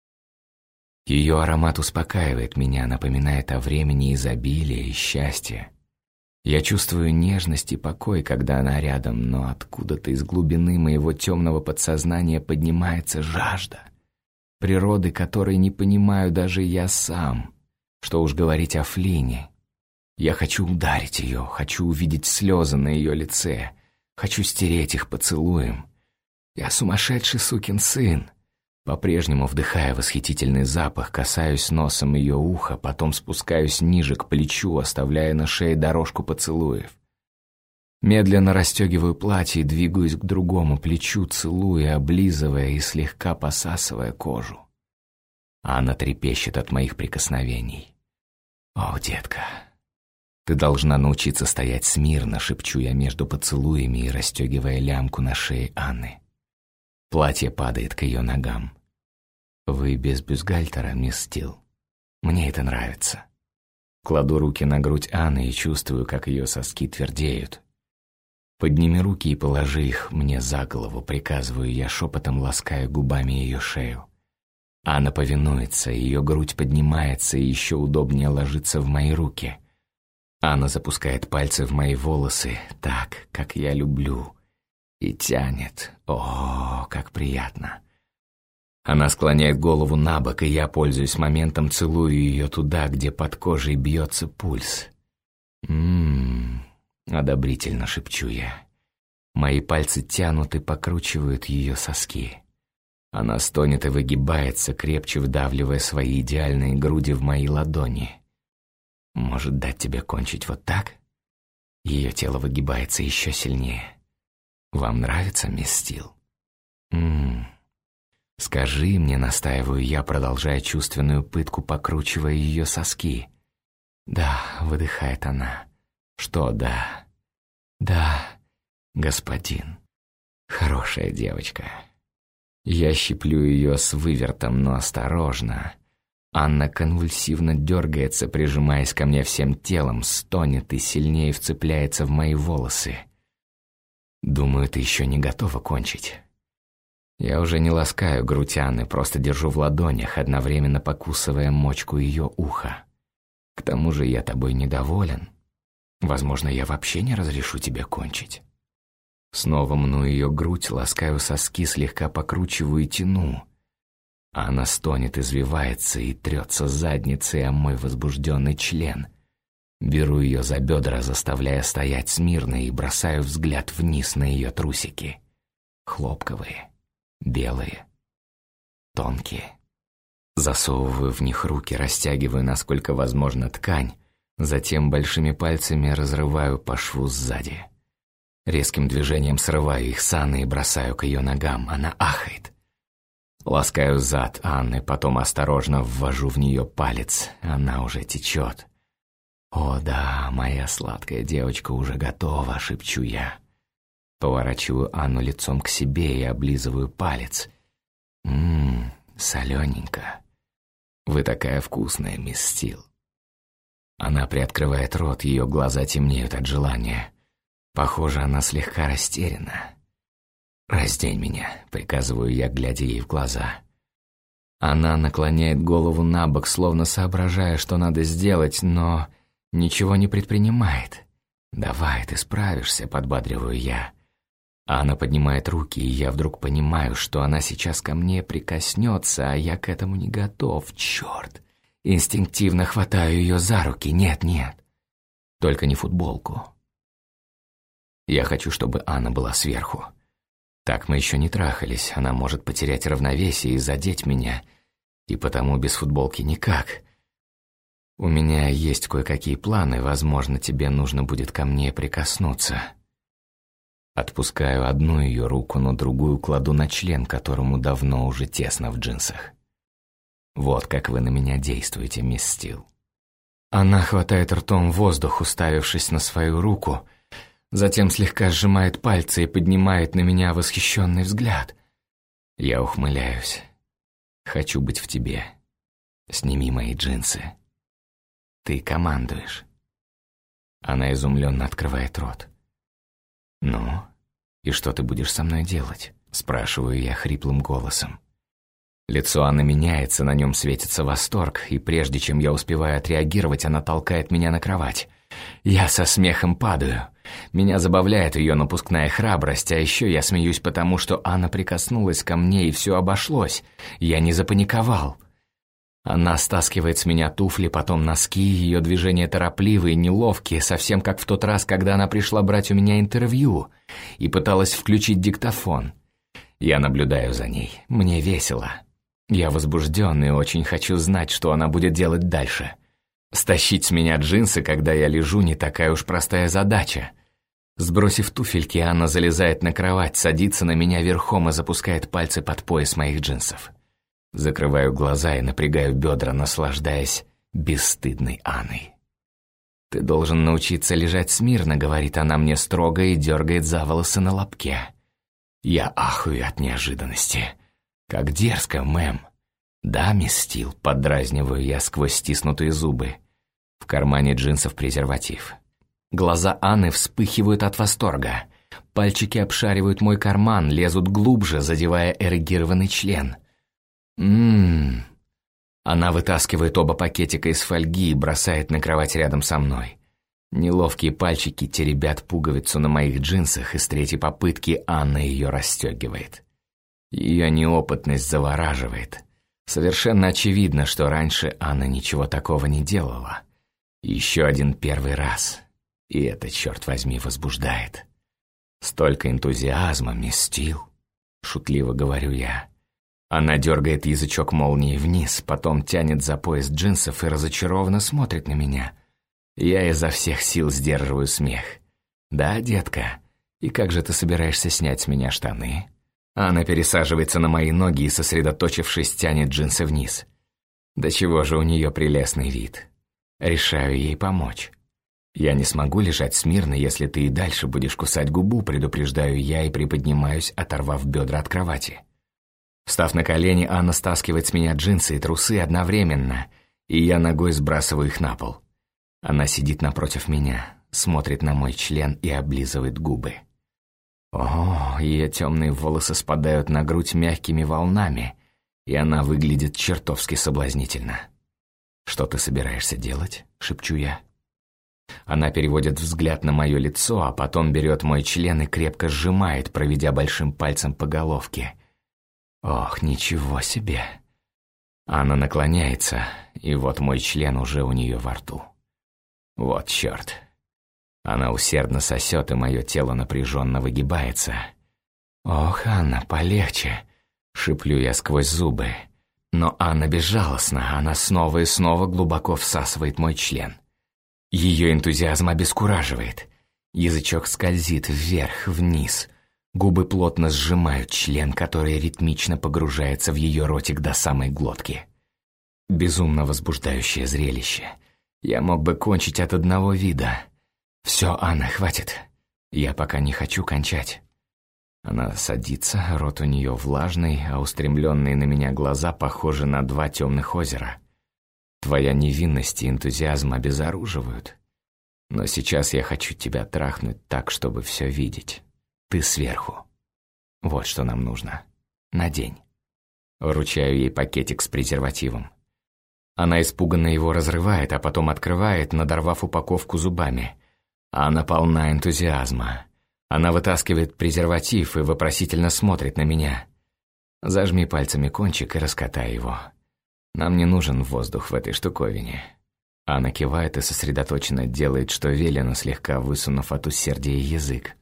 Ее аромат успокаивает меня, напоминает о времени изобилия и счастья. Я чувствую нежность и покой, когда она рядом, но откуда-то из глубины моего темного подсознания поднимается жажда, природы которой не понимаю даже я сам. Что уж говорить о Флине. Я хочу ударить ее, хочу увидеть слезы на ее лице, хочу стереть их поцелуем. Я сумасшедший сукин сын. По-прежнему, вдыхая восхитительный запах, касаюсь носом ее уха, потом спускаюсь ниже к плечу, оставляя на шее дорожку поцелуев. Медленно расстегиваю платье и двигаюсь к другому плечу, целуя, облизывая и слегка посасывая кожу. Анна трепещет от моих прикосновений. «О, детка, ты должна научиться стоять смирно», — шепчу я между поцелуями и расстегивая лямку на шее Анны. Платье падает к ее ногам. «Вы без бюстгальтера, мисс Стил? Мне это нравится». Кладу руки на грудь Анны и чувствую, как ее соски твердеют. «Подними руки и положи их мне за голову», — приказываю я шепотом, лаская губами ее шею. Анна повинуется, ее грудь поднимается и еще удобнее ложится в мои руки. Анна запускает пальцы в мои волосы так, как я люблю, и тянет. О, как приятно. Она склоняет голову на бок, и я, пользуясь моментом, целую ее туда, где под кожей бьется пульс. Одобрительно шепчу я. Мои пальцы тянут и покручивают ее соски. Она стонет и выгибается, крепче вдавливая свои идеальные груди в мои ладони. «Может, дать тебе кончить вот так?» Ее тело выгибается еще сильнее. «Вам нравится, мисс Стил?» «Скажи мне», — настаиваю я, продолжая чувственную пытку, покручивая ее соски. «Да», — выдыхает она. «Что да?» «Да, господин. Хорошая девочка». Я щиплю ее с вывертом, но осторожно. Анна конвульсивно дергается, прижимаясь ко мне всем телом, стонет и сильнее вцепляется в мои волосы. «Думаю, ты еще не готова кончить». Я уже не ласкаю грудь Анны, просто держу в ладонях, одновременно покусывая мочку ее уха. «К тому же я тобой недоволен. Возможно, я вообще не разрешу тебе кончить». Снова мну ее грудь, ласкаю соски, слегка покручиваю и тяну. Она стонет, извивается и трется задницей о мой возбужденный член. Беру ее за бедра, заставляя стоять смирно, и бросаю взгляд вниз на ее трусики. Хлопковые, белые, тонкие. Засовываю в них руки, растягиваю, насколько возможно, ткань, затем большими пальцами разрываю по шву сзади. Резким движением срываю их с Анны и бросаю к ее ногам. Она ахает. Ласкаю зад Анны, потом осторожно ввожу в нее палец. Она уже течет. «О да, моя сладкая девочка уже готова», — шепчу я. Поворачиваю Анну лицом к себе и облизываю палец. солененько. Вы такая вкусная, мисс Стил». Она приоткрывает рот, ее глаза темнеют от желания. Похоже, она слегка растеряна. «Раздень меня», — приказываю я, глядя ей в глаза. Она наклоняет голову набок, словно соображая, что надо сделать, но ничего не предпринимает. «Давай, ты справишься», — подбадриваю я. Анна поднимает руки, и я вдруг понимаю, что она сейчас ко мне прикоснется, а я к этому не готов. Черт! Инстинктивно хватаю ее за руки. Нет, нет. Только не футболку. Я хочу, чтобы Анна была сверху. Так мы еще не трахались, она может потерять равновесие и задеть меня, и потому без футболки никак. У меня есть кое-какие планы, возможно, тебе нужно будет ко мне прикоснуться. Отпускаю одну ее руку, но другую кладу на член, которому давно уже тесно в джинсах. Вот как вы на меня действуете, мисс Стил. Она хватает ртом воздух, уставившись на свою руку, затем слегка сжимает пальцы и поднимает на меня восхищенный взгляд. Я ухмыляюсь. Хочу быть в тебе. Сними мои джинсы. Ты командуешь. Она изумленно открывает рот. «Ну, и что ты будешь со мной делать?» — спрашиваю я хриплым голосом. Лицо Анны меняется, на нем светится восторг, и прежде чем я успеваю отреагировать, она толкает меня на кровать. Я со смехом падаю. Меня забавляет ее напускная храбрость, а еще я смеюсь потому, что Анна прикоснулась ко мне, и все обошлось. Я не запаниковал. Она стаскивает с меня туфли, потом носки, ее движения торопливые, неловкие, совсем как в тот раз, когда она пришла брать у меня интервью и пыталась включить диктофон. Я наблюдаю за ней. Мне весело. Я возбужден и очень хочу знать, что она будет делать дальше. Стащить с меня джинсы, когда я лежу, не такая уж простая задача. Сбросив туфельки, Анна залезает на кровать, садится на меня верхом и запускает пальцы под пояс моих джинсов. Закрываю глаза и напрягаю бедра, наслаждаясь бесстыдной Анной. «Ты должен научиться лежать смирно», — говорит она мне строго и дергает за волосы на лобке. Я ахаю от неожиданности. «Как дерзко, мэм!» «Да, мисс Стил», — поддразниваю я сквозь стиснутые зубы. В кармане джинсов презерватив. Глаза Анны вспыхивают от восторга. Пальчики обшаривают мой карман, лезут глубже, задевая эрегированный член. Она вытаскивает оба пакетика из фольги и бросает на кровать рядом со мной. Неловкие пальчики теребят пуговицу на моих джинсах, и с третьей попытки Анна ее расстегивает. Ее неопытность завораживает. Совершенно очевидно, что раньше Анна ничего такого не делала. Еще один первый раз. И это, черт возьми, возбуждает. «Столько энтузиазма, мисс Стил», — шутливо говорю я. Она дергает язычок молнии вниз, потом тянет за пояс джинсов и разочарованно смотрит на меня. Я изо всех сил сдерживаю смех. «Да, детка, и как же ты собираешься снять с меня штаны?» Она пересаживается на мои ноги и, сосредоточившись, тянет джинсы вниз. Да чего же у нее прелестный вид. Решаю ей помочь. «Я не смогу лежать смирно, если ты и дальше будешь кусать губу», предупреждаю я и приподнимаюсь, оторвав бедра от кровати. Встав на колени, Анна стаскивает с меня джинсы и трусы одновременно, и я ногой сбрасываю их на пол. Она сидит напротив меня, смотрит на мой член и облизывает губы. О, ее темные волосы спадают на грудь мягкими волнами, и она выглядит чертовски соблазнительно. «Что ты собираешься делать?» — шепчу я. Она переводит взгляд на мое лицо, а потом берет мой член и крепко сжимает, проведя большим пальцем по головке. Ох, ничего себе. Она наклоняется, и вот мой член уже у нее во рту. Вот черт. Она усердно сосет, и мое тело напряженно выгибается. «Ох, Анна, полегче», — шиплю я сквозь зубы. Но Анна безжалостна, она снова и снова глубоко всасывает мой член. Ее энтузиазм обескураживает. Язычок скользит вверх, вниз. Губы плотно сжимают член, который ритмично погружается в ее ротик до самой глотки. Безумно возбуждающее зрелище. Я мог бы кончить от одного вида. «Все, Анна, хватит. Я пока не хочу кончать». Она садится, рот у нее влажный, а устремленные на меня глаза похожи на два темных озера. Твоя невинность и энтузиазм обезоруживают. Но сейчас я хочу тебя трахнуть так, чтобы все видеть. Ты сверху. Вот что нам нужно. Надень. Вручаю ей пакетик с презервативом. Она испуганно его разрывает, а потом открывает, надорвав упаковку зубами. Она полна энтузиазма. Она вытаскивает презерватив и вопросительно смотрит на меня. Зажми пальцами кончик и раскатай его. Нам не нужен воздух в этой штуковине. Она кивает и сосредоточенно делает, что велено, слегка высунув от усердия язык.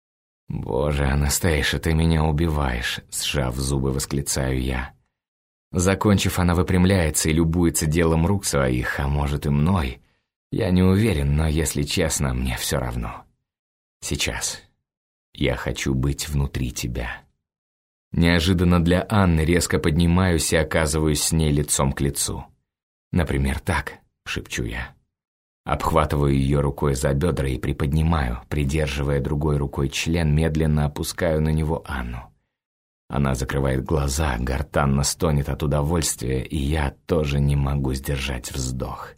«Боже, Анастейша, ты меня убиваешь!» — сжав зубы, восклицаю я. Закончив, она выпрямляется и любуется делом рук своих, а может и мной. Я не уверен, но, если честно, мне все равно. Сейчас. Я хочу быть внутри тебя. Неожиданно для Анны резко поднимаюсь и оказываюсь с ней лицом к лицу. Например, так, шепчу я. Обхватываю ее рукой за бедра и приподнимаю, придерживая другой рукой член, медленно опускаю на него Анну. Она закрывает глаза, гортанно стонет от удовольствия, и я тоже не могу сдержать вздох.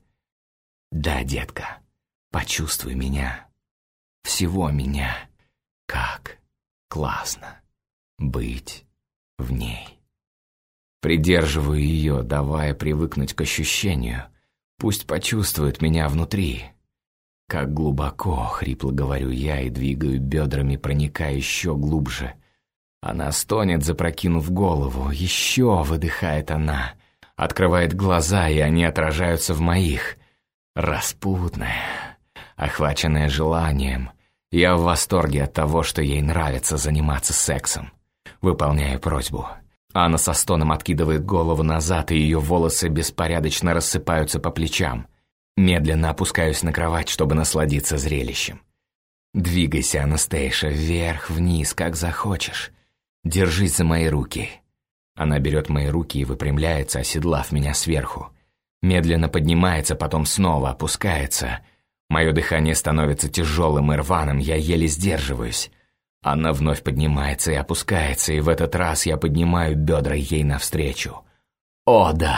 Да, детка, почувствуй меня. Всего меня. Как классно быть в ней. Придерживаю ее, давая привыкнуть к ощущению. Пусть почувствует меня внутри. Как глубоко, хрипло говорю я и двигаю бедрами, проникая еще глубже. Она стонет, запрокинув голову. Еще выдыхает она. Открывает глаза, и они отражаются в моих. Распутная, охваченная желанием. Я в восторге от того, что ей нравится заниматься сексом. Выполняю просьбу. Анна со стоном откидывает голову назад, и ее волосы беспорядочно рассыпаются по плечам. Медленно опускаюсь на кровать, чтобы насладиться зрелищем. Двигайся, Анастейша, вверх-вниз, как захочешь. Держись за мои руки. Она берет мои руки и выпрямляется, оседлав меня сверху. Медленно поднимается, потом снова опускается. Мое дыхание становится тяжелым и рваным, я еле сдерживаюсь. Она вновь поднимается и опускается, и в этот раз я поднимаю бедра ей навстречу. О, да!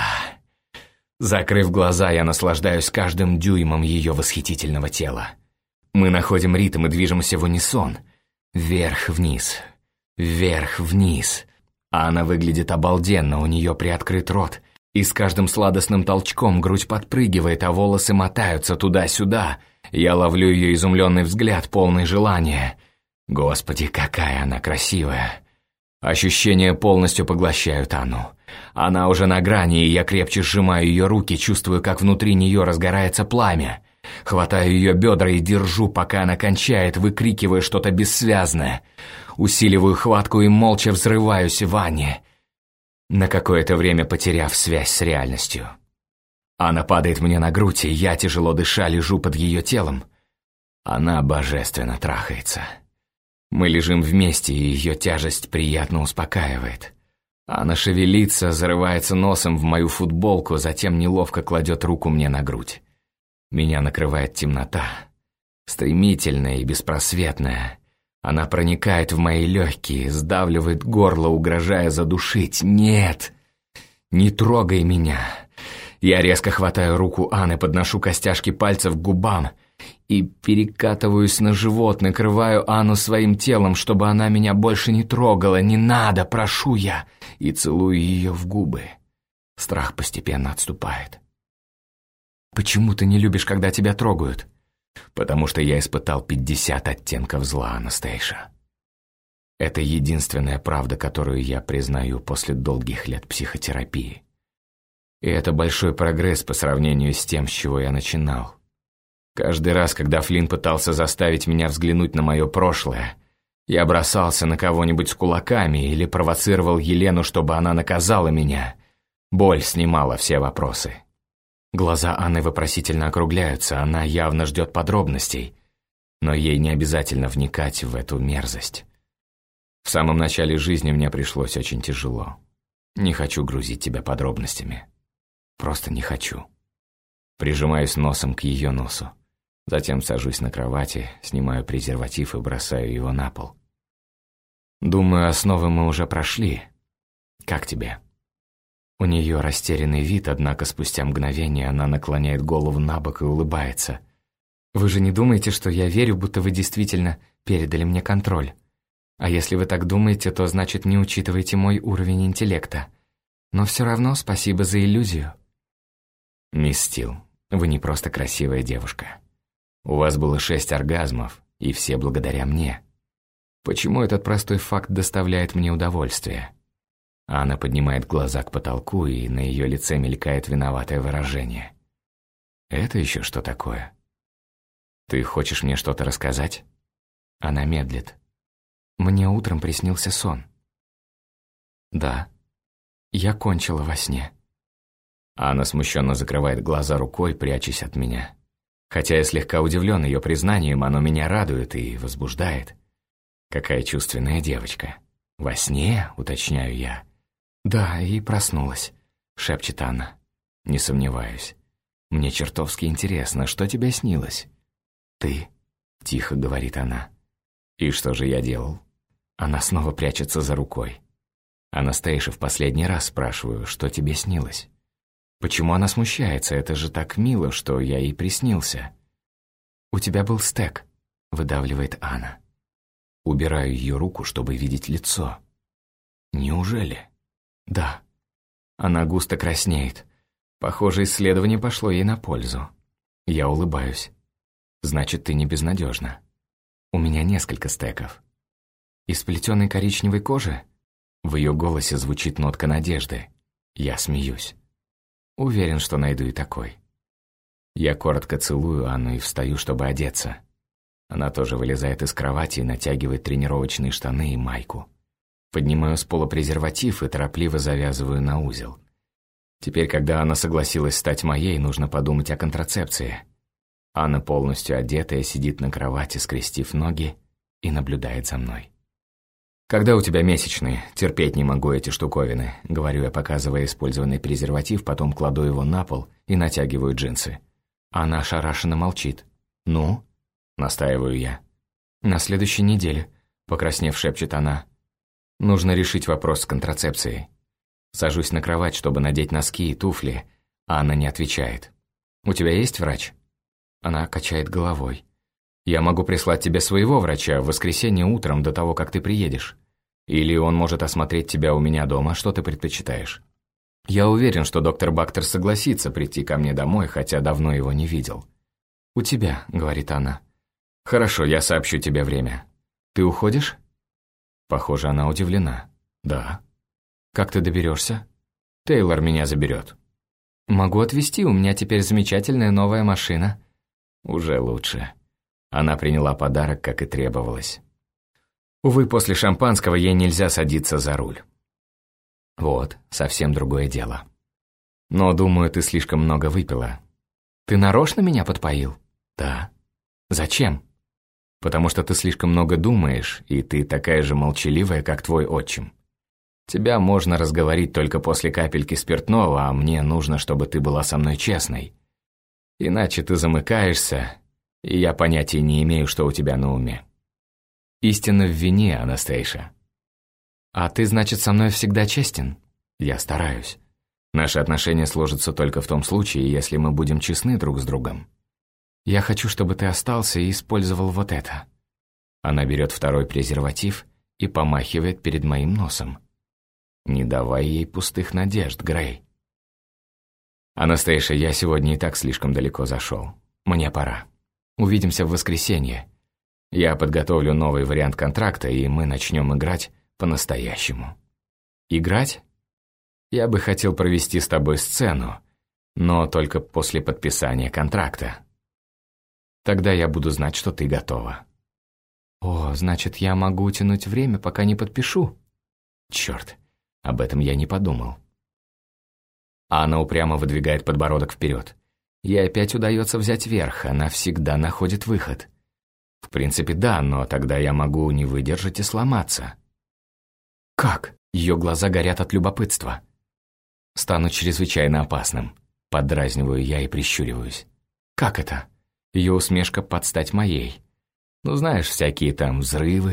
Закрыв глаза, я наслаждаюсь каждым дюймом ее восхитительного тела. Мы находим ритм и движемся в унисон. Вверх-вниз, вверх-вниз. А она выглядит обалденно, у нее приоткрыт рот. И с каждым сладостным толчком грудь подпрыгивает, а волосы мотаются туда-сюда. Я ловлю ее изумленный взгляд, полный желания. Господи, какая она красивая. Ощущения полностью поглощают Анну. Она уже на грани, и я крепче сжимаю ее руки, чувствую, как внутри нее разгорается пламя. Хватаю ее бедра и держу, пока она кончает, выкрикивая что-то бессвязное. Усиливаю хватку и молча взрываюсь в ванне, на какое-то время потеряв связь с реальностью. Она падает мне на грудь, и я, тяжело дыша, лежу под ее телом. Она божественно трахается. Мы лежим вместе, и ее тяжесть приятно успокаивает. Она шевелится, зарывается носом в мою футболку, затем неловко кладет руку мне на грудь. Меня накрывает темнота, стремительная и беспросветная. Она проникает в мои легкие, сдавливает горло, угрожая задушить. Нет! Не трогай меня! Я резко хватаю руку Анны, подношу костяшки пальцев к губам и перекатываюсь на живот, накрываю Анну своим телом, чтобы она меня больше не трогала. Не надо, прошу я, и целую ее в губы. Страх постепенно отступает. «Почему ты не любишь, когда тебя трогают?» «Потому что я испытал 50 оттенков зла, Анастейша. Это единственная правда, которую я признаю после долгих лет психотерапии. И это большой прогресс по сравнению с тем, с чего я начинал. Каждый раз, когда Флинн пытался заставить меня взглянуть на мое прошлое, я бросался на кого-нибудь с кулаками или провоцировал Елену, чтобы она наказала меня. Боль снимала все вопросы». Глаза Анны вопросительно округляются, она явно ждет подробностей, но ей не обязательно вникать в эту мерзость. В самом начале жизни мне пришлось очень тяжело. Не хочу грузить тебя подробностями. Просто не хочу. Прижимаюсь носом к ее носу. Затем сажусь на кровати, снимаю презерватив и бросаю его на пол. Думаю, основы мы уже прошли. Как тебе?» У нее растерянный вид, однако спустя мгновение она наклоняет голову на бок и улыбается. «Вы же не думаете, что я верю, будто вы действительно передали мне контроль? А если вы так думаете, то значит не учитываете мой уровень интеллекта. Но все равно спасибо за иллюзию». «Мисс Стил, вы не просто красивая девушка. У вас было 6 оргазмов, и все благодаря мне. Почему этот простой факт доставляет мне удовольствие?» Анна поднимает глаза к потолку, и на ее лице мелькает виноватое выражение. «Это еще что такое? Ты хочешь мне что-то рассказать?» Она медлит. «Мне утром приснился сон». «Да, я кончила во сне». Анна смущенно закрывает глаза рукой, прячась от меня. Хотя я слегка удивлен ее признанием, оно меня радует и возбуждает. Какая чувственная девочка. «Во сне?» — уточняю я. «Да, и проснулась», — шепчет Анна. «Не сомневаюсь. Мне чертовски интересно, что тебе снилось?» «Ты», — тихо говорит она. «И что же я делал?» Она снова прячется за рукой. «Анастейша, в последний раз спрашиваю, что тебе снилось?» Почему она смущается? Это же так мило, что я ей приснился. «У тебя был стек», — выдавливает Анна. Убираю ее руку, чтобы видеть лицо. «Неужели?» «Да». Она густо краснеет. Похоже, исследование пошло ей на пользу. Я улыбаюсь. «Значит, ты не безнадежна. У меня несколько стеков». «Из плетеной коричневой кожи?» В ее голосе звучит нотка надежды. Я смеюсь. Уверен, что найду и такой. Я коротко целую Анну и встаю, чтобы одеться. Она тоже вылезает из кровати и натягивает тренировочные штаны и майку. Поднимаю с пола презерватив и торопливо завязываю на узел. Теперь, когда она согласилась стать моей, нужно подумать о контрацепции. Анна, полностью одетая, сидит на кровати, скрестив ноги, и наблюдает за мной. «Когда у тебя месячные? Терпеть не могу эти штуковины», — говорю я, показывая использованный презерватив, потом кладу его на пол и натягиваю джинсы. Она ошарашенно молчит. «Ну?» — настаиваю я. «На следующей неделе», — покраснев, шепчет она. «Нужно решить вопрос с контрацепцией». Сажусь на кровать, чтобы надеть носки и туфли, а она не отвечает. «У тебя есть врач?» Она качает головой. «Я могу прислать тебе своего врача в воскресенье утром до того, как ты приедешь. Или он может осмотреть тебя у меня дома, что ты предпочитаешь?» Я уверен, что доктор Бактер согласится прийти ко мне домой, хотя давно его не видел. «У тебя», — говорит она. «Хорошо, я сообщу тебе время. Ты уходишь?» Похоже, она удивлена. «Да». «Как ты доберешься?» «Тейлор меня заберет». «Могу отвезти, у меня теперь замечательная новая машина». «Уже лучше». Она приняла подарок, как и требовалось. Увы, после шампанского ей нельзя садиться за руль. Вот, совсем другое дело. Но, думаю, ты слишком много выпила. Ты нарочно меня подпоил? Да. Зачем? Потому что ты слишком много думаешь, и ты такая же молчаливая, как твой отчим. Тебя можно разговорить только после капельки спиртного, а мне нужно, чтобы ты была со мной честной. Иначе ты замыкаешься, и я понятия не имею, что у тебя на уме. Истина в вине, Анастейша. А ты, значит, со мной всегда честен? Я стараюсь. Наши отношения сложатся только в том случае, если мы будем честны друг с другом. Я хочу, чтобы ты остался и использовал вот это. Она берет второй презерватив и помахивает перед моим носом. Не давай ей пустых надежд, Грей. Анастейша, я сегодня и так слишком далеко зашел. Мне пора. Увидимся в воскресенье. Я подготовлю новый вариант контракта, и мы начнем играть по-настоящему. Играть? Я бы хотел провести с тобой сцену, но только после подписания контракта. Тогда я буду знать, что ты готова. О, значит, я могу тянуть время, пока не подпишу? Черт, об этом я не подумал. Анна упрямо выдвигает подбородок вперед. Ей опять удается взять верх, она всегда находит выход. В принципе, да, но тогда я могу не выдержать и сломаться. Как? Ее глаза горят от любопытства. Стану чрезвычайно опасным. Поддразниваю я и прищуриваюсь. Как это? Ее усмешка под стать моей. Ну, знаешь, всякие там взрывы,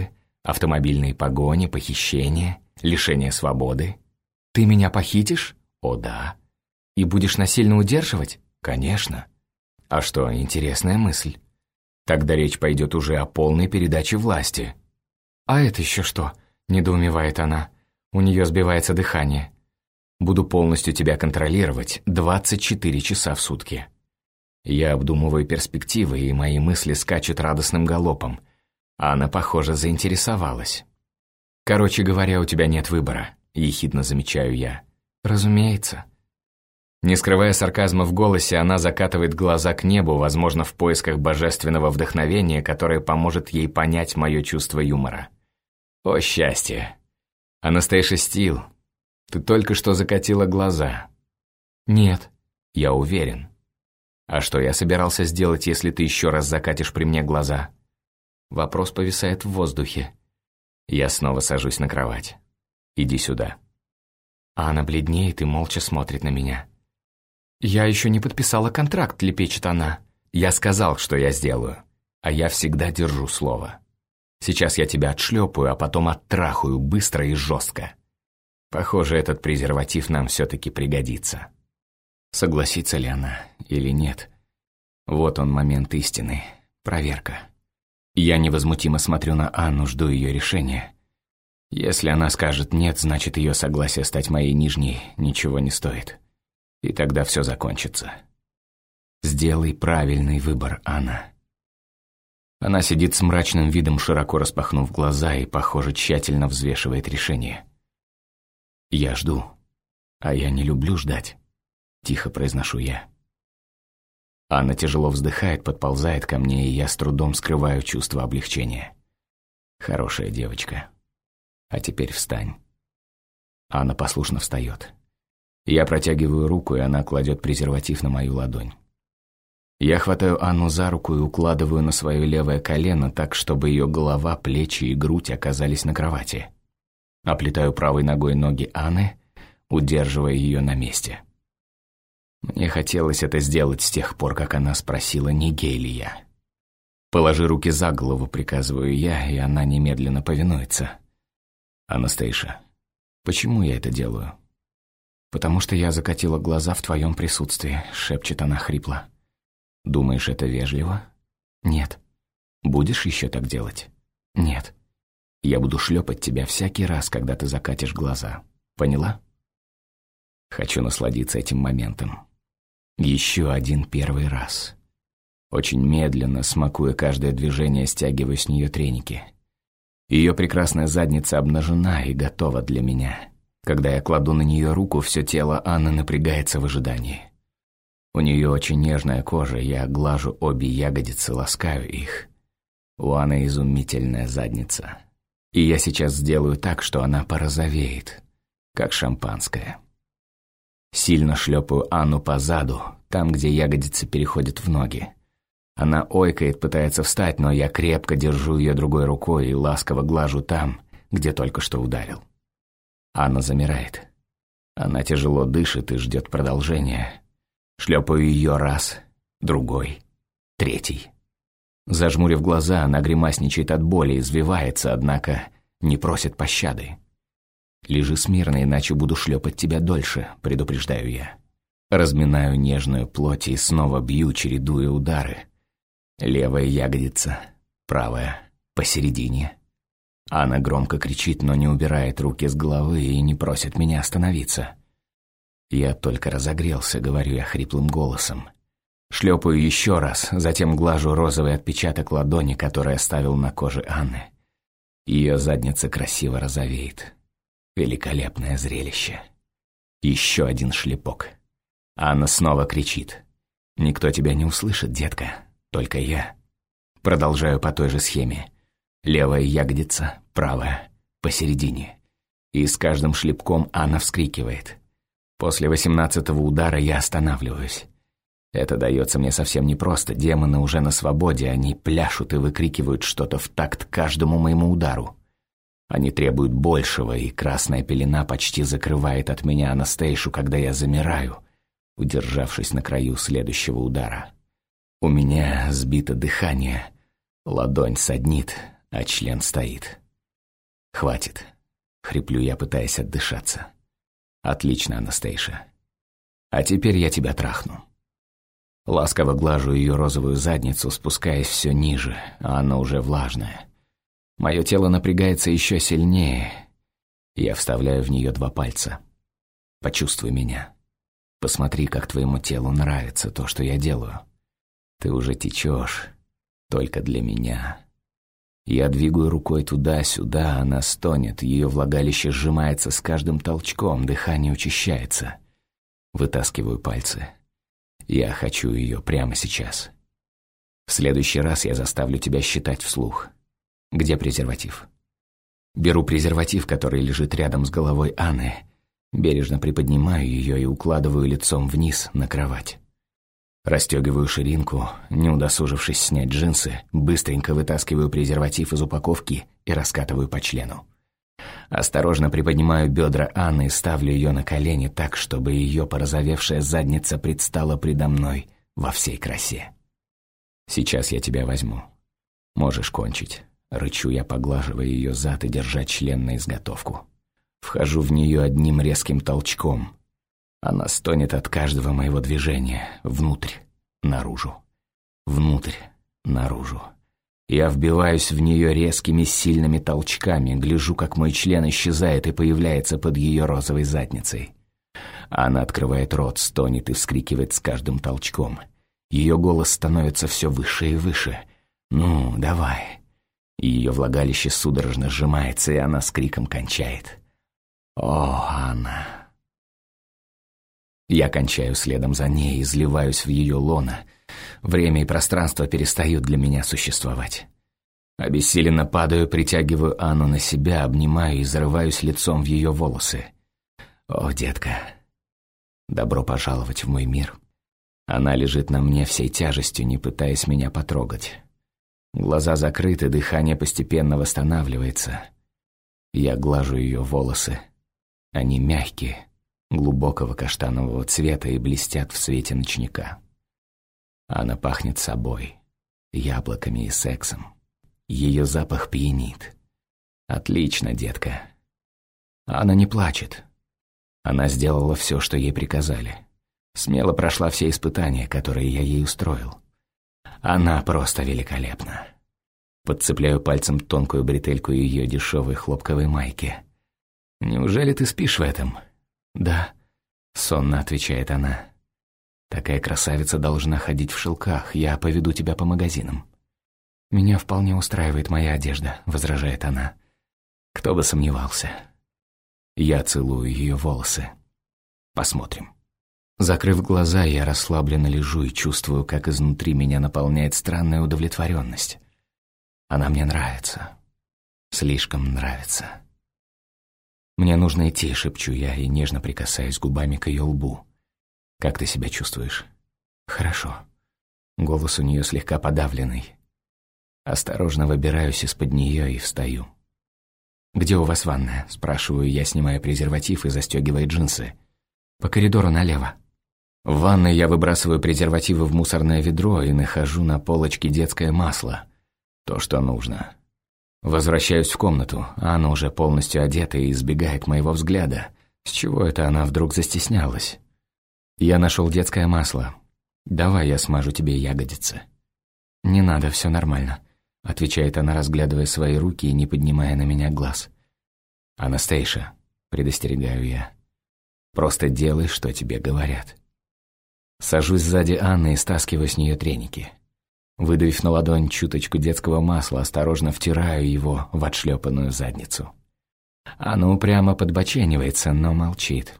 Автомобильные погони, похищения, лишение свободы. Ты меня похитишь? О, да. И будешь насильно удерживать? Конечно. А что, интересная мысль. Тогда речь пойдет уже о полной передаче власти. А это еще что? Недоумевает она. У нее сбивается дыхание. Буду полностью тебя контролировать 24 часа в сутки. Я обдумываю перспективы, и мои мысли скачут радостным галопом. Анна, похоже, заинтересовалась. «Короче говоря, у тебя нет выбора», — ехидно замечаю я. «Разумеется». Не скрывая сарказма в голосе, она закатывает глаза к небу, возможно, в поисках божественного вдохновения, которое поможет ей понять мое чувство юмора. О, счастье! Анастейша Стил, ты только что закатила глаза. Нет, я уверен. А что я собирался сделать, если ты еще раз закатишь при мне глаза? Вопрос повисает в воздухе. Я снова сажусь на кровать. Иди сюда. Анна бледнеет и молча смотрит на меня. «Я еще не подписала контракт», — лепечет она. «Я сказал, что я сделаю, а я всегда держу слово. Сейчас я тебя отшлепаю, а потом оттрахаю быстро и жестко. Похоже, этот презерватив нам все-таки пригодится». Согласится ли она или нет? Вот он момент истины, проверка. Я невозмутимо смотрю на Анну, жду ее решения. Если она скажет «нет», значит, ее согласие стать моей нижней ничего не стоит. И тогда все закончится. Сделай правильный выбор, Анна. Она сидит с мрачным видом, широко распахнув глаза, и, похоже, тщательно взвешивает решение. Я жду, а я не люблю ждать. Тихо произношу я. Анна тяжело вздыхает, подползает ко мне, и я с трудом скрываю чувство облегчения. Хорошая девочка. А теперь встань. Анна послушно встает. Я протягиваю руку, и она кладет презерватив на мою ладонь. Я хватаю Анну за руку и укладываю на свое левое колено так, чтобы ее голова, плечи и грудь оказались на кровати. Оплетаю правой ногой ноги Анны, удерживая ее на месте. Мне хотелось это сделать с тех пор, как она спросила, не гей ли я. «Положи руки за голову», — приказываю я, и она немедленно повинуется. «Анастейша, почему я это делаю?» «Потому что я закатила глаза в твоем присутствии», — шепчет она хрипло. «Думаешь, это вежливо?» «Нет». «Будешь еще так делать?» «Нет». «Я буду шлепать тебя всякий раз, когда ты закатишь глаза. Поняла?» Хочу насладиться этим моментом. Еще один первый раз. Очень медленно, смакуя каждое движение, стягиваю с нее треники. Ее прекрасная задница обнажена и готова для меня. Когда я кладу на нее руку, все тело Анны напрягается в ожидании. У нее очень нежная кожа, я глажу обе ягодицы, ласкаю их. У Анны изумительная задница. И я сейчас сделаю так, что она порозовеет, как шампанское. Сильно шлепаю Анну по заду, там, где ягодицы переходят в ноги. Она ойкает, пытается встать, но я крепко держу ее другой рукой и ласково глажу там, где только что ударил. Анна замирает. Она тяжело дышит и ждет продолжения. Шлепаю ее раз, другой, третий. Зажмурив глаза, она гримасничает от боли, извивается, однако не просит пощады. «Лежи смирно, иначе буду шлепать тебя дольше», — предупреждаю я. Разминаю нежную плоть и снова бью, чередуя удары. Левая ягодица, правая, посередине. Анна громко кричит, но не убирает руки с головы и не просит меня остановиться. «Я только разогрелся», — говорю я хриплым голосом. Шлепаю еще раз, затем глажу розовый отпечаток ладони, который оставил на коже Анны. Ее задница красиво розовеет. Великолепное зрелище. Еще один шлепок. Анна снова кричит. «Никто тебя не услышит, детка, только я». Продолжаю по той же схеме. Левая ягодица, правая, посередине. И с каждым шлепком Анна вскрикивает. После 18-го удара я останавливаюсь. Это дается мне совсем непросто. Демоны уже на свободе, они пляшут и выкрикивают что-то в такт каждому моему удару. Они требуют большего, и красная пелена почти закрывает от меня Анастейшу, когда я замираю, удержавшись на краю следующего удара. У меня сбито дыхание, ладонь саднит, а член стоит. «Хватит», — хриплю я, пытаясь отдышаться. «Отлично, Анастейша. А теперь я тебя трахну». Ласково глажу ее розовую задницу, спускаясь все ниже, а она уже влажная. Мое тело напрягается еще сильнее. Я вставляю в нее 2 пальца. «Почувствуй меня. Посмотри, как твоему телу нравится то, что я делаю. Ты уже течешь, только для меня». Я двигаю рукой туда-сюда, она стонет, ее влагалище сжимается с каждым толчком, дыхание учащается. Вытаскиваю пальцы. Я хочу ее прямо сейчас. В следующий раз я заставлю тебя считать вслух. Где презерватив? Беру презерватив, который лежит рядом с головой Анны, бережно приподнимаю ее и укладываю лицом вниз на кровать. Расстегиваю ширинку, не удосужившись снять джинсы, быстренько вытаскиваю презерватив из упаковки и раскатываю по члену. Осторожно приподнимаю бедра Анны и ставлю ее на колени так, чтобы ее порозовевшая задница предстала предо мной во всей красе. «Сейчас я тебя возьму. Можешь кончить», — рычу я, поглаживая ее зад и держа член на изготовку. Вхожу в нее одним резким толчком. Она стонет от каждого моего движения. Внутрь, наружу. Внутрь, наружу. Я вбиваюсь в нее резкими сильными толчками, гляжу, как мой член исчезает и появляется под ее розовой задницей. Она открывает рот, стонет и вскрикивает с каждым толчком. Ее голос становится все выше и выше. «Ну, давай». Ее влагалище судорожно сжимается, и она с криком кончает. «О, Анна». Я кончаю следом за ней, изливаюсь в ее лоно. Время и пространство перестают для меня существовать. Обессиленно падаю, притягиваю Анну на себя, обнимаю и зарываюсь лицом в ее волосы. «О, детка, добро пожаловать в мой мир». Она лежит на мне всей тяжестью, не пытаясь меня потрогать. Глаза закрыты, дыхание постепенно восстанавливается. Я глажу ее волосы. Они мягкие, глубокого каштанового цвета и блестят в свете ночника. Она пахнет собой, яблоками и сексом. Ее запах пьянит. Отлично, детка. Она не плачет. Она сделала все, что ей приказали. Смело прошла все испытания, которые я ей устроил. Она просто великолепна. Подцепляю пальцем тонкую бретельку ее дешевой хлопковой майки. «Неужели ты спишь в этом?» «Да», — сонно отвечает она. «Такая красавица должна ходить в шелках, я поведу тебя по магазинам». «Меня вполне устраивает моя одежда», — возражает она. «Кто бы сомневался». Я целую ее волосы. Посмотрим. Закрыв глаза, я расслабленно лежу и чувствую, как изнутри меня наполняет странная удовлетворенность. Она мне нравится. Слишком нравится. «Мне нужно идти», — шепчу я и нежно прикасаюсь губами к ее лбу. «Как ты себя чувствуешь?» «Хорошо». Голос у нее слегка подавленный. Осторожно выбираюсь из-под нее и встаю. «Где у вас ванная?» — спрашиваю я, снимая презерватив и застегивая джинсы. «По коридору налево». В ванной я выбрасываю презервативы в мусорное ведро и нахожу на полочке детское масло. То, что нужно. Возвращаюсь в комнату, а она уже полностью одета и избегает моего взгляда. С чего это она вдруг застеснялась? «Я нашел детское масло. Давай я смажу тебе ягодицы». «Не надо, все нормально», — отвечает она, разглядывая свои руки и не поднимая на меня глаз. «Анастейша», — предостерегаю я, — «просто делай, что тебе говорят». Сажусь сзади Анны и стаскиваю с нее треники. Выдавив на ладонь чуточку детского масла, осторожно втираю его в отшлепанную задницу. Она упрямо подбоченивается, но молчит.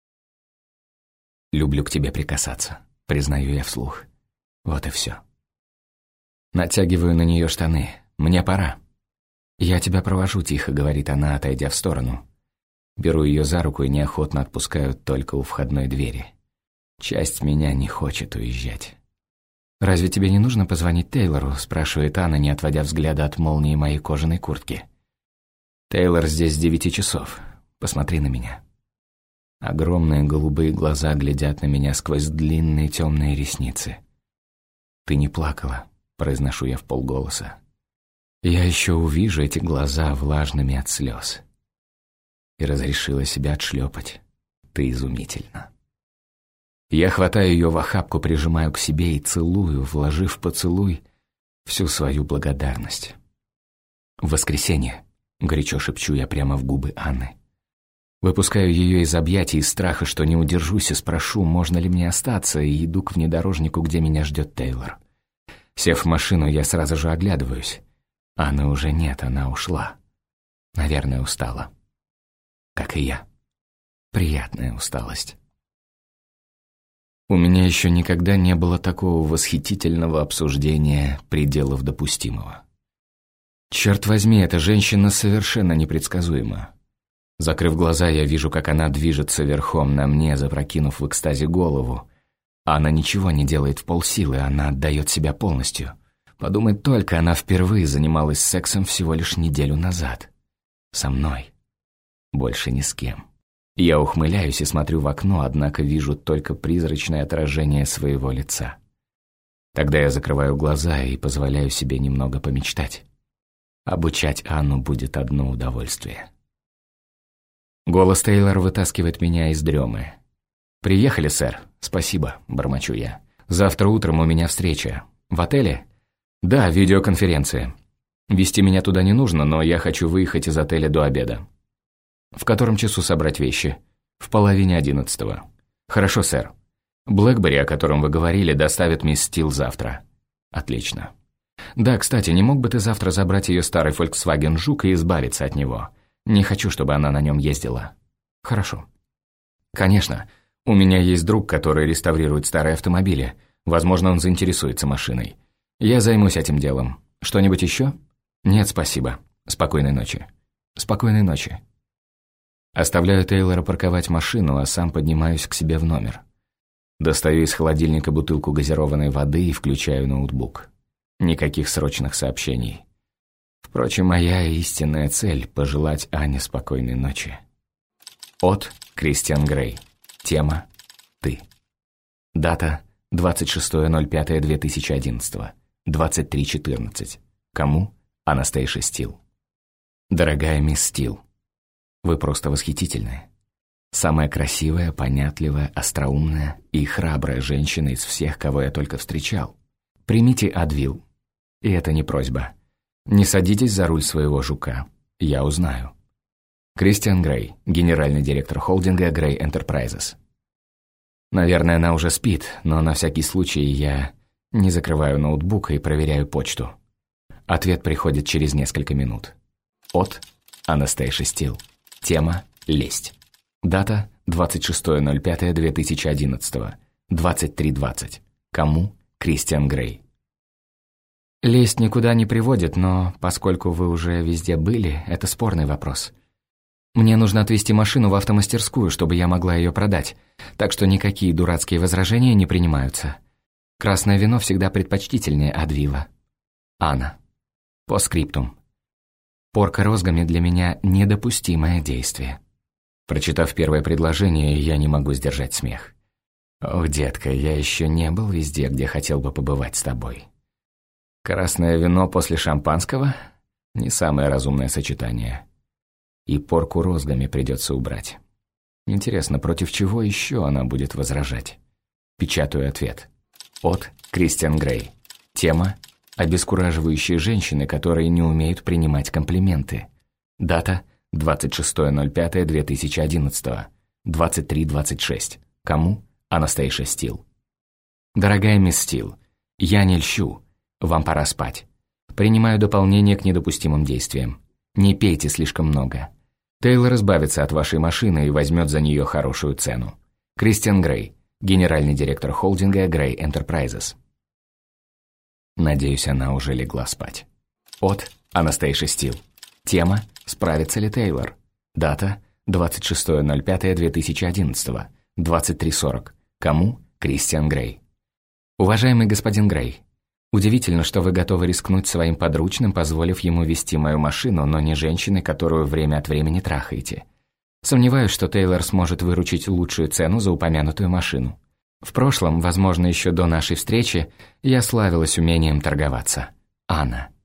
«Люблю к тебе прикасаться», — признаю я вслух. Вот и все. Натягиваю на нее штаны. «Мне пора». «Я тебя провожу», — тихо говорит она, отойдя в сторону. Беру ее за руку и неохотно отпускаю только у входной двери. Часть меня не хочет уезжать. «Разве тебе не нужно позвонить Тейлору?» — спрашивает Анна, не отводя взгляда от молнии моей кожаной куртки. «Тейлор здесь с 9 часов. Посмотри на меня». Огромные голубые глаза глядят на меня сквозь длинные темные ресницы. «Ты не плакала», — произношу я вполголоса. Я еще увижу эти глаза влажными от слез. И разрешила себя отшлепать. Ты изумительна. Я хватаю ее в охапку, прижимаю к себе и целую, вложив в поцелуй всю свою благодарность. «В воскресенье», — горячо шепчу я прямо в губы Анны. Выпускаю ее из объятий из страха, что не удержусь, и спрошу, можно ли мне остаться, и иду к внедорожнику, где меня ждет Тейлор. Сев в машину, я сразу же оглядываюсь. Анны уже нет, она ушла. Наверное, устала. Как и я. Приятная усталость. У меня еще никогда не было такого восхитительного обсуждения пределов допустимого. Черт возьми, эта женщина совершенно непредсказуема. Закрыв глаза, я вижу, как она движется верхом на мне, запрокинув в экстазе голову. Она ничего не делает в полсилы, она отдает себя полностью. Подумать только, она впервые занималась сексом всего лишь неделю назад. Со мной. Больше ни с кем. Я ухмыляюсь и смотрю в окно, однако вижу только призрачное отражение своего лица. Тогда я закрываю глаза и позволяю себе немного помечтать. Обучать Анну будет одно удовольствие. Голос Тейлора вытаскивает меня из дремы. «Приехали, сэр. Спасибо», — бормочу я. «Завтра утром у меня встреча. В отеле?» «Да, видеоконференция. Вести меня туда не нужно, но я хочу выехать из отеля до обеда». «В котором часу собрать вещи?» «В 10:30. «Хорошо, сэр. Блэкбери, о котором вы говорили, доставит мисс Стил завтра». «Отлично. Да, кстати, не мог бы ты завтра забрать ее старый Volkswagen Жук и избавиться от него? Не хочу, чтобы она на нем ездила». «Хорошо». «Конечно. У меня есть друг, который реставрирует старые автомобили. Возможно, он заинтересуется машиной. Я займусь этим делом. Что-нибудь еще?» «Нет, спасибо. Спокойной ночи». «Спокойной ночи». Оставляю Тейлора парковать машину, а сам поднимаюсь к себе в номер. Достаю из холодильника бутылку газированной воды и включаю ноутбук. Никаких срочных сообщений. Впрочем, моя истинная цель — пожелать Ане спокойной ночи. От Кристиан Грей. Тема «Ты». Дата 26.05.2011. 23:14. Кому? Анастейша Стил. Дорогая мисс Стил, вы просто восхитительны. Самая красивая, понятливая, остроумная и храбрая женщина из всех, кого я только встречал. Примите Адвил. И это не просьба. Не садитесь за руль своего жука. Я узнаю. Кристиан Грей, генеральный директор холдинга Грей Enterprises. Наверное, она уже спит, но на всякий случай я не закрываю ноутбук и проверяю почту. Ответ приходит через несколько минут. От Анастейша Стил. Тема «Лесть». Дата 26.05.2011. 23:20. Кому? Кристиан Грей. Лесть никуда не приводит, но поскольку вы уже везде были, это спорный вопрос. Мне нужно отвезти машину в автомастерскую, чтобы я могла ее продать, так что никакие дурацкие возражения не принимаются. Красное вино всегда предпочтительнее Адвила. Анна. По скриптум. Порка розгами для меня недопустимое действие. Прочитав первое предложение, я не могу сдержать смех. Ох, детка, я еще не был везде, где хотел бы побывать с тобой. Красное вино после шампанского – не самое разумное сочетание. И порку розгами придется убрать. Интересно, против чего еще она будет возражать? Печатаю ответ. От Кристиан Грей. Тема – обескураживающие женщины, которые не умеют принимать комплименты. Дата – 26.05.2011. 23:26. Кому? Анастейша Стил. Дорогая мисс Стил, я не льщу. Вам пора спать. Принимаю дополнение к недопустимым действиям. Не пейте слишком много. Тейлор избавится от вашей машины и возьмет за нее хорошую цену. Кристиан Грей, генеральный директор холдинга Грей Enterprises. Надеюсь, она уже легла спать. От Анастейша Стил. Тема «Справится ли Тейлор?» Дата 26.05.2011. 23:40. Кому? Кристиан Грей. Уважаемый господин Грей, удивительно, что вы готовы рискнуть своим подручным, позволив ему вести мою машину, но не женщины, которую время от времени трахаете. Сомневаюсь, что Тейлор сможет выручить лучшую цену за упомянутую машину. В прошлом, возможно, еще до нашей встречи, я славилась умением торговаться. Анна.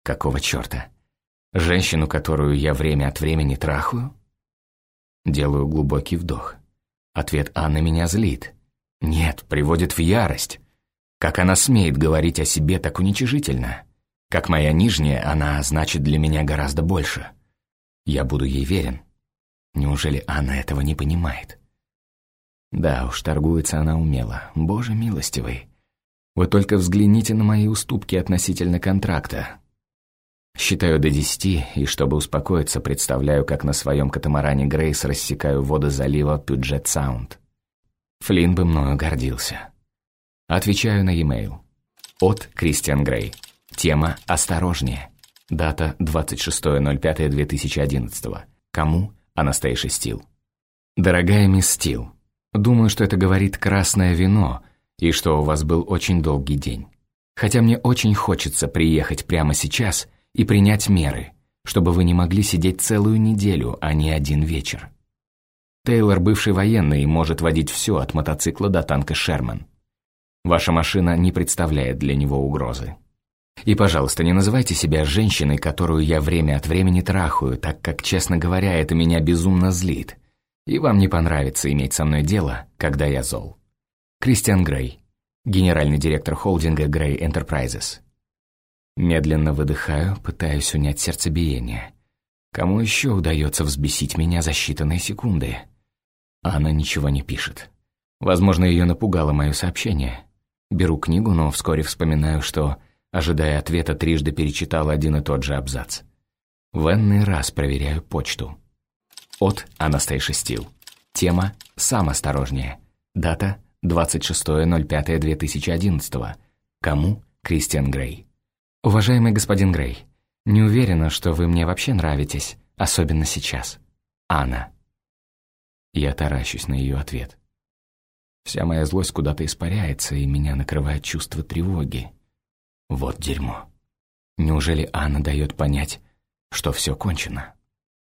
Какого черта? Женщину, которую я время от времени трахаю? Делаю глубокий вдох. Ответ Анны меня злит. Нет, приводит в ярость. Как она смеет говорить о себе так уничижительно? Как моя нижняя, она значит для меня гораздо больше. Я буду ей верен. Неужели Анна этого не понимает? Да уж, торгуется она умело. Боже милостивый. Вы только взгляните на мои уступки относительно контракта. Считаю до 10, и чтобы успокоиться, представляю, как на своем катамаране Грейс рассекаю воды залива Пюджет-Саунд. Флинн бы мною гордился. Отвечаю на e-mail. От Кристиан Грей. Тема «Осторожнее». Дата 26.05.2011. Кому? Анастейша Стил. Дорогая мисс Стил, думаю, что это говорит красное вино, и что у вас был очень долгий день. Хотя мне очень хочется приехать прямо сейчас и принять меры, чтобы вы не могли сидеть целую неделю, а не один вечер. Тейлор бывший военный и может водить все от мотоцикла до танка «Шерман». Ваша машина не представляет для него угрозы. И, пожалуйста, не называйте себя женщиной, которую я время от времени трахаю, так как, честно говоря, это меня безумно злит, и вам не понравится иметь со мной дело, когда я зол. Кристиан Грей, генеральный директор холдинга Грей Enterprises. Медленно выдыхаю, пытаюсь унять сердцебиение. Кому еще удается взбесить меня за считанные секунды? Анна ничего не пишет. Возможно, ее напугало мое сообщение. Беру книгу, но вскоре вспоминаю, что, ожидая ответа, трижды перечитал один и тот же абзац. В энный раз проверяю почту. От Анастейша Стил. Тема «Сам осторожнее». Дата 26.05.2011. Кому? Кристиан Грей. Уважаемый господин Грей, не уверена, что вы мне вообще нравитесь, особенно сейчас. Анна. Я таращусь на ее ответ. Вся моя злость куда-то испаряется, и меня накрывает чувство тревоги. Вот дерьмо. Неужели Анна дает понять, что все кончено?